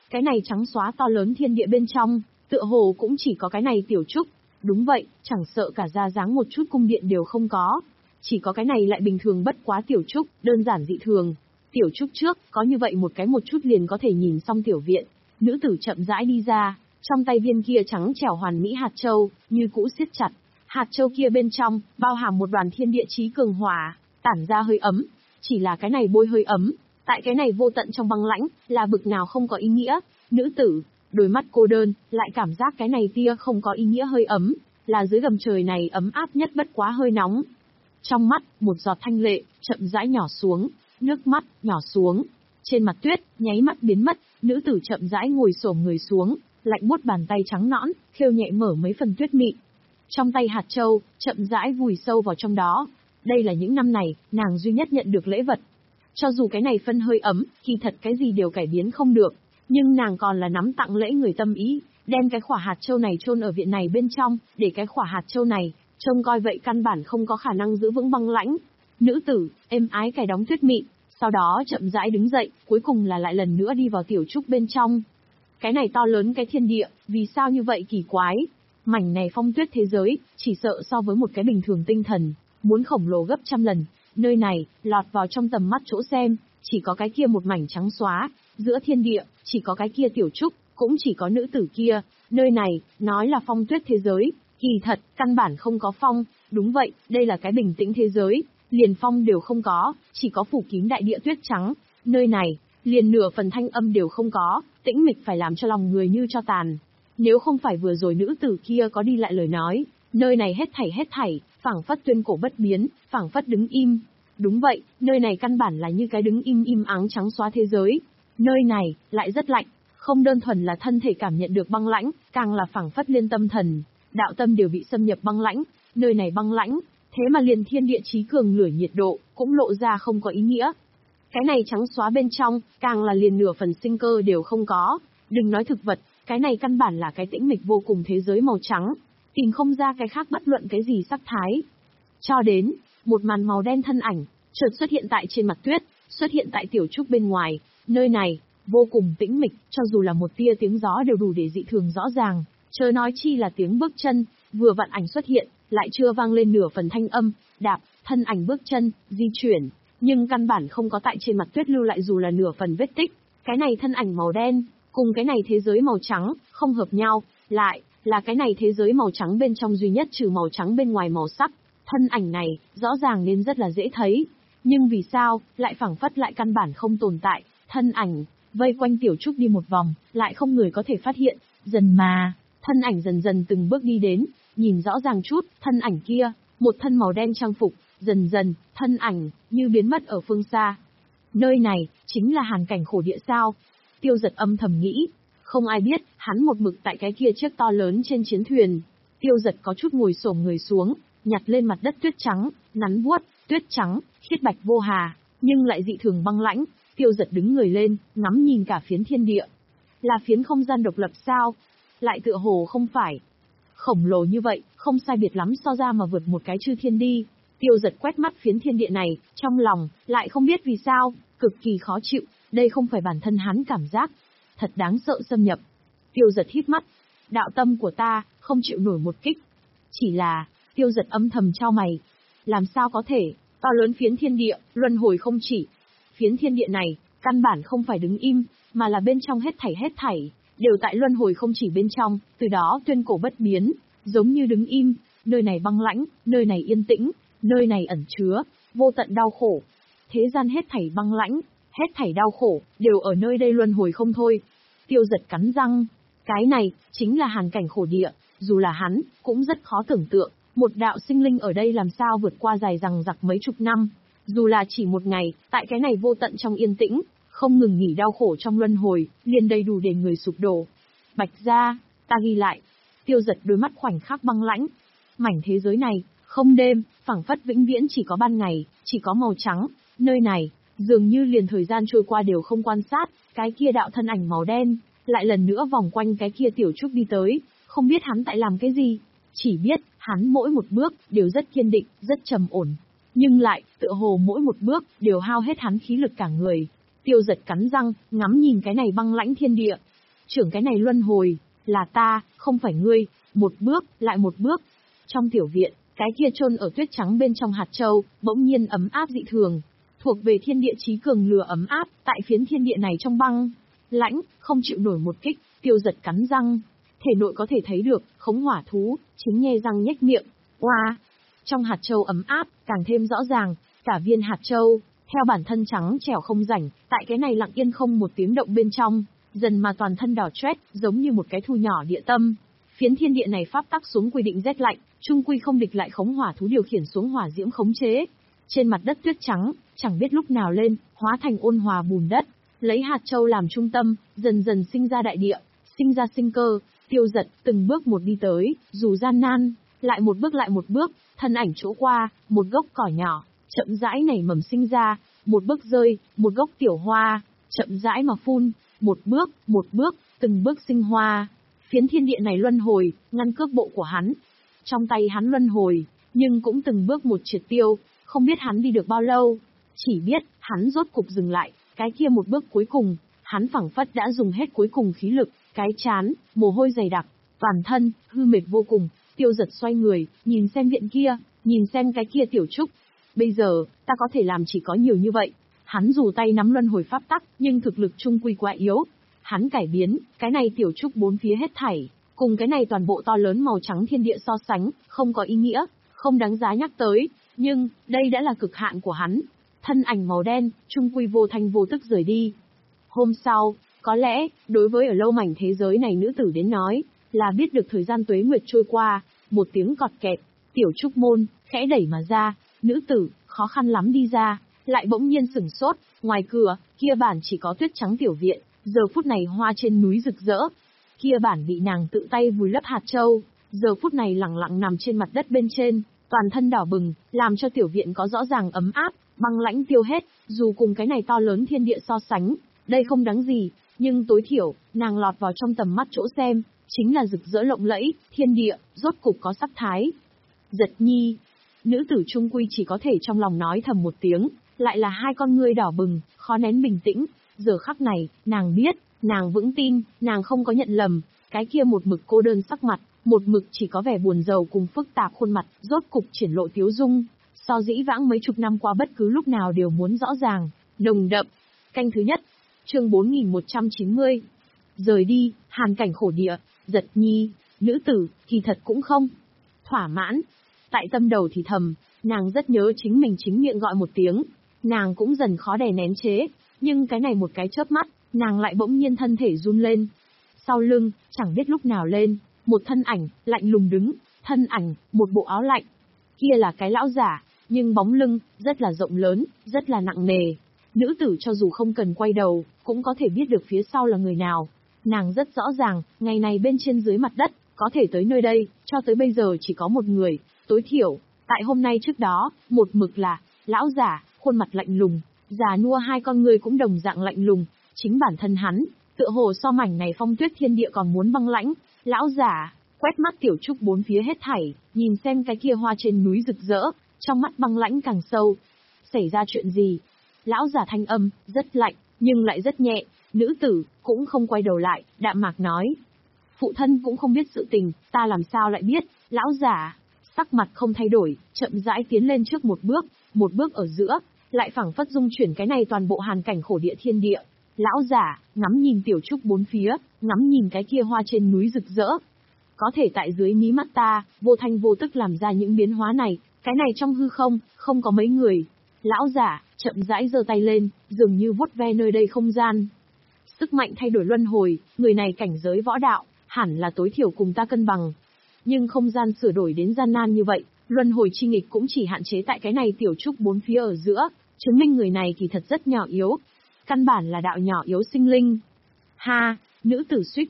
Cái này trắng xóa to lớn thiên địa bên trong, tựa hồ cũng chỉ có cái này tiểu trúc. Đúng vậy, chẳng sợ cả ra dáng một chút cung điện đều không có. Chỉ có cái này lại bình thường bất quá tiểu trúc, đơn giản dị thường. Tiểu trúc trước, có như vậy một cái một chút liền có thể nhìn xong tiểu viện. Nữ tử chậm rãi đi ra, trong tay viên kia trắng trẻo hoàn mỹ hạt châu, như cũ siết chặt. Hạt châu kia bên trong, bao hàm một đoàn thiên địa chí cường hỏa, tản ra hơi ấm. Chỉ là cái này bôi hơi ấm, tại cái này vô tận trong băng lãnh, là bực nào không có ý nghĩa. Nữ tử, đôi mắt cô đơn, lại cảm giác cái này tia không có ý nghĩa hơi ấm, là dưới gầm trời này ấm áp nhất bất quá hơi nóng. Trong mắt, một giọt thanh lệ, chậm rãi nhỏ xuống, nước mắt, nhỏ xuống. Trên mặt tuyết, nháy mắt biến mất, nữ tử chậm rãi ngồi xổm người xuống, lạnh buốt bàn tay trắng nõn, khêu nhẹ mở mấy phần tuyết mịn. Trong tay hạt châu, chậm rãi vùi sâu vào trong đó. Đây là những năm này, nàng duy nhất nhận được lễ vật. Cho dù cái này phân hơi ấm, kỳ thật cái gì đều cải biến không được, nhưng nàng còn là nắm tặng lễ người tâm ý, đem cái khỏa hạt châu này chôn ở viện này bên trong, để cái khỏa hạt châu này, trông coi vậy căn bản không có khả năng giữ vững băng lãnh. Nữ tử, êm ái cài đóng tuyết mịn, sau đó chậm rãi đứng dậy, cuối cùng là lại lần nữa đi vào tiểu trúc bên trong. Cái này to lớn cái thiên địa, vì sao như vậy kỳ quái? Mảnh này phong tuyết thế giới, chỉ sợ so với một cái bình thường tinh thần, muốn khổng lồ gấp trăm lần. Nơi này, lọt vào trong tầm mắt chỗ xem, chỉ có cái kia một mảnh trắng xóa, giữa thiên địa, chỉ có cái kia tiểu trúc, cũng chỉ có nữ tử kia. Nơi này, nói là phong tuyết thế giới, kỳ thật, căn bản không có phong. Đúng vậy, đây là cái bình tĩnh thế giới, liền phong đều không có, chỉ có phủ kín đại địa tuyết trắng. Nơi này, liền nửa phần thanh âm đều không có, tĩnh mịch phải làm cho lòng người như cho tàn. Nếu không phải vừa rồi nữ tử kia có đi lại lời nói, nơi này hết thảy hết thảy, phảng phất tuyên cổ bất biến, phảng phất đứng im. Đúng vậy, nơi này căn bản là như cái đứng im im ắng trắng xóa thế giới. Nơi này, lại rất lạnh, không đơn thuần là thân thể cảm nhận được băng lãnh, càng là phảng phất liên tâm thần, đạo tâm đều bị xâm nhập băng lãnh. Nơi này băng lãnh, thế mà liền thiên địa chí cường lửa nhiệt độ, cũng lộ ra không có ý nghĩa. Cái này trắng xóa bên trong, càng là liền nửa phần sinh cơ đều không có. Đừng nói thực vật, cái này căn bản là cái tĩnh mịch vô cùng thế giới màu trắng, tìm không ra cái khác bất luận cái gì sắc thái. Cho đến, một màn màu đen thân ảnh, chợt xuất hiện tại trên mặt tuyết, xuất hiện tại tiểu trúc bên ngoài. Nơi này, vô cùng tĩnh mịch, cho dù là một tia tiếng gió đều đủ để dị thường rõ ràng, chớ nói chi là tiếng bước chân, vừa vặn ảnh xuất hiện, lại chưa vang lên nửa phần thanh âm, đạp, thân ảnh bước chân, di chuyển, nhưng căn bản không có tại trên mặt tuyết lưu lại dù là nửa phần vết tích. Cái này thân ảnh màu đen, cùng cái này thế giới màu trắng, không hợp nhau, lại, là cái này thế giới màu trắng bên trong duy nhất trừ màu trắng bên ngoài màu sắc. Thân ảnh này, rõ ràng nên rất là dễ thấy, nhưng vì sao, lại phảng phất lại căn bản không tồn tại, thân ảnh, vây quanh tiểu trúc đi một vòng, lại không người có thể phát hiện, dần mà, thân ảnh dần dần từng bước đi đến, nhìn rõ ràng chút, thân ảnh kia, một thân màu đen trang phục, dần dần, thân ảnh, như biến mất ở phương xa. Nơi này, chính là hàn cảnh khổ địa sao? Tiêu Giật âm thầm nghĩ, không ai biết, hắn một mực tại cái kia chiếc to lớn trên chiến thuyền. Tiêu Giật có chút ngồi xổm người xuống, nhặt lên mặt đất tuyết trắng, nắn vuốt, tuyết trắng, khiết bạch vô hà, nhưng lại dị thường băng lãnh. Tiêu Giật đứng người lên, ngắm nhìn cả phiến thiên địa. Là phiến không gian độc lập sao? Lại tựa hồ không phải. Khổng lồ như vậy, không sai biệt lắm so ra mà vượt một cái chư thiên đi. Tiêu Giật quét mắt phiến thiên địa này, trong lòng, lại không biết vì sao, cực kỳ khó chịu, đây không phải bản thân hắn cảm giác. Thật đáng sợ xâm nhập. Tiêu Giật hít mắt. Đạo tâm của ta, không chịu nổi một kích. Chỉ là, Tiêu Giật âm thầm trao mày. Làm sao có thể, to lớn phiến thiên địa, luân hồi không chỉ. Phiến thiên địa này, căn bản không phải đứng im, mà là bên trong hết thảy hết thảy, đều tại luân hồi không chỉ bên trong, từ đó tuyên cổ bất biến, giống như đứng im, nơi này băng lãnh, nơi này yên tĩnh, nơi này ẩn chứa, vô tận đau khổ. Thế gian hết thảy băng lãnh, hết thảy đau khổ, đều ở nơi đây luân hồi không thôi. Tiêu Giật cắn răng, cái này, chính là hàn cảnh khổ địa, dù là hắn, cũng rất khó tưởng tượng, một đạo sinh linh ở đây làm sao vượt qua dài dằng dặc mấy chục năm, dù là chỉ một ngày, tại cái này vô tận trong yên tĩnh, không ngừng nghỉ đau khổ trong luân hồi, liền đầy đủ để người sụp đổ. Bạch gia, ta ghi lại. Tiêu Giật đôi mắt khoảnh khắc băng lãnh. Mảnh thế giới này, không đêm, phảng phất vĩnh viễn chỉ có ban ngày, chỉ có màu trắng. Nơi này, dường như liền thời gian trôi qua đều không quan sát, cái kia đạo thân ảnh màu đen, lại lần nữa vòng quanh cái kia tiểu trúc đi tới, không biết hắn tại làm cái gì. Chỉ biết, hắn mỗi một bước, đều rất kiên định, rất trầm ổn. Nhưng lại, tựa hồ mỗi một bước, đều hao hết hắn khí lực cả người. Tiêu Giật cắn răng, ngắm nhìn cái này băng lãnh thiên địa. trưởng cái này luân hồi, là ta, không phải ngươi, một bước, lại một bước. Trong tiểu viện, cái kia chôn ở tuyết trắng bên trong hạt châu, bỗng nhiên ấm áp dị thường. Thuộc về thiên địa chí cường lửa ấm áp, tại phiến thiên địa này trong băng, lãnh, không chịu nổi một kích, Tiêu Giật cắn răng. Thể nội có thể thấy được, khống hỏa thú, chính nhe răng nhếch miệng, oa. Trong hạt châu ấm áp, càng thêm rõ ràng, cả viên hạt châu, theo bản thân trắng trẻo không rảnh, tại cái này lặng yên không một tiếng động bên trong, dần mà toàn thân đỏ chét, giống như một cái thu nhỏ địa tâm. Phiến thiên địa này pháp tắc xuống quy định rét lạnh, trung quy không địch lại khống hỏa thú điều khiển xuống hỏa diễm khống chế. Trên mặt đất tuyết trắng, chẳng biết lúc nào lên, hóa thành ôn hòa bùn đất, lấy hạt châu làm trung tâm, dần dần sinh ra đại địa, sinh ra sinh cơ. Tiêu Giật từng bước một đi tới, dù gian nan, lại một bước lại một bước, thân ảnh chỗ qua, một gốc cỏ nhỏ, chậm rãi nảy mầm sinh ra, một bước rơi, một gốc tiểu hoa, chậm rãi mà phun, một bước, một bước, từng bước sinh hoa. Phiến thiên địa này luân hồi, ngăn cước bộ của hắn. Trong tay hắn luân hồi, nhưng cũng từng bước một triệt tiêu, không biết hắn đi được bao lâu. Chỉ biết, hắn rốt cục dừng lại, cái kia một bước cuối cùng, hắn phảng phất đã dùng hết cuối cùng khí lực, cái chán, mồ hôi dày đặc, toàn thân, hư mệt vô cùng. Tiêu Giật xoay người, nhìn xem viện kia, nhìn xem cái kia tiểu trúc. Bây giờ, ta có thể làm chỉ có nhiều như vậy. Hắn dù tay nắm luân hồi pháp tắc, nhưng thực lực trung quy quá yếu. Hắn cải biến, cái này tiểu trúc bốn phía hết thảy, cùng cái này toàn bộ to lớn màu trắng thiên địa so sánh, không có ý nghĩa, không đáng giá nhắc tới. Nhưng, đây đã là cực hạn của hắn. Thân ảnh màu đen, trung quy vô thanh vô tức rời đi. Hôm sau, có lẽ, đối với ở lâu mảnh thế giới này nữ tử đến nói, là biết được thời gian tuế nguyệt trôi qua, một tiếng cọt kẹt, tiểu trúc môn, khẽ đẩy mà ra, nữ tử, khó khăn lắm đi ra, lại bỗng nhiên sửng sốt, ngoài cửa, kia bản chỉ có tuyết trắng tiểu viện, giờ phút này hoa trên núi rực rỡ. Kia bản bị nàng tự tay vùi lấp hạt châu, giờ phút này lặng lặng nằm trên mặt đất bên trên, toàn thân đỏ bừng, làm cho tiểu viện có rõ ràng ấm áp, băng lãnh tiêu hết, dù cùng cái này to lớn thiên địa so sánh, đây không đáng gì, nhưng tối thiểu, nàng lọt vào trong tầm mắt chỗ xem, chính là rực rỡ lộng lẫy, thiên địa, rốt cục có sắc thái. Giật nhi, nữ tử trung quy chỉ có thể trong lòng nói thầm một tiếng, lại là hai con ngươi đỏ bừng, khó nén bình tĩnh. Giờ khắc này, nàng biết, nàng vững tin, nàng không có nhận lầm, cái kia một mực cô đơn sắc mặt, một mực chỉ có vẻ buồn rầu cùng phức tạp khuôn mặt, rốt cục triển lộ tiếu dung, so dĩ vãng mấy chục năm qua bất cứ lúc nào đều muốn rõ ràng, nồng đậm. Canh thứ nhất, chương bốn nghìn một trăm chín mươi. Rời đi, hàn cảnh khổ địa, Giật nhi, nữ tử, thì thật cũng không thỏa mãn. Tại tâm đầu thì thầm, nàng rất nhớ chính mình chính miệng gọi một tiếng, nàng cũng dần khó đè nén chế, nhưng cái này một cái chớp mắt, nàng lại bỗng nhiên thân thể run lên. Sau lưng, chẳng biết lúc nào lên, một thân ảnh, lạnh lùng đứng, thân ảnh, một bộ áo lạnh. Kia là cái lão giả, nhưng bóng lưng, rất là rộng lớn, rất là nặng nề. Nữ tử cho dù không cần quay đầu, cũng có thể biết được phía sau là người nào. Nàng rất rõ ràng, ngày này bên trên dưới mặt đất, có thể tới nơi đây, cho tới bây giờ chỉ có một người, tối thiểu, tại hôm nay trước đó, một mực là, lão giả, khuôn mặt lạnh lùng, già nua hai con người cũng đồng dạng lạnh lùng, chính bản thân hắn, tựa hồ so mảnh này phong tuyết thiên địa còn muốn băng lãnh. Lão giả, quét mắt tiểu trúc bốn phía hết thảy, nhìn xem cái kia hoa trên núi rực rỡ, trong mắt băng lãnh càng sâu. Xảy ra chuyện gì? Lão giả thanh âm, rất lạnh, nhưng lại rất nhẹ. Nữ tử, cũng không quay đầu lại, đạm mạc nói. Phụ thân cũng không biết sự tình, ta làm sao lại biết. Lão giả, sắc mặt không thay đổi, chậm rãi tiến lên trước một bước, một bước ở giữa, lại phảng phất dung chuyển cái này toàn bộ hàn cảnh khổ địa thiên địa. Lão giả, ngắm nhìn tiểu trúc bốn phía, ngắm nhìn cái kia hoa trên núi rực rỡ. Có thể tại dưới mí mắt ta, vô thanh vô tức làm ra những biến hóa này, cái này trong hư không, không có mấy người. Lão giả, chậm rãi giơ tay lên, dường như vuốt ve nơi đây không gian. Sức mạnh thay đổi luân hồi, người này cảnh giới võ đạo, hẳn là tối thiểu cùng ta cân bằng. Nhưng không gian sửa đổi đến gian nan như vậy, luân hồi chi nghịch cũng chỉ hạn chế tại cái này tiểu trúc bốn phía ở giữa, chứng minh người này kỳ thật rất nhỏ yếu. Căn bản là đạo nhỏ yếu sinh linh. Ha, nữ tử suýt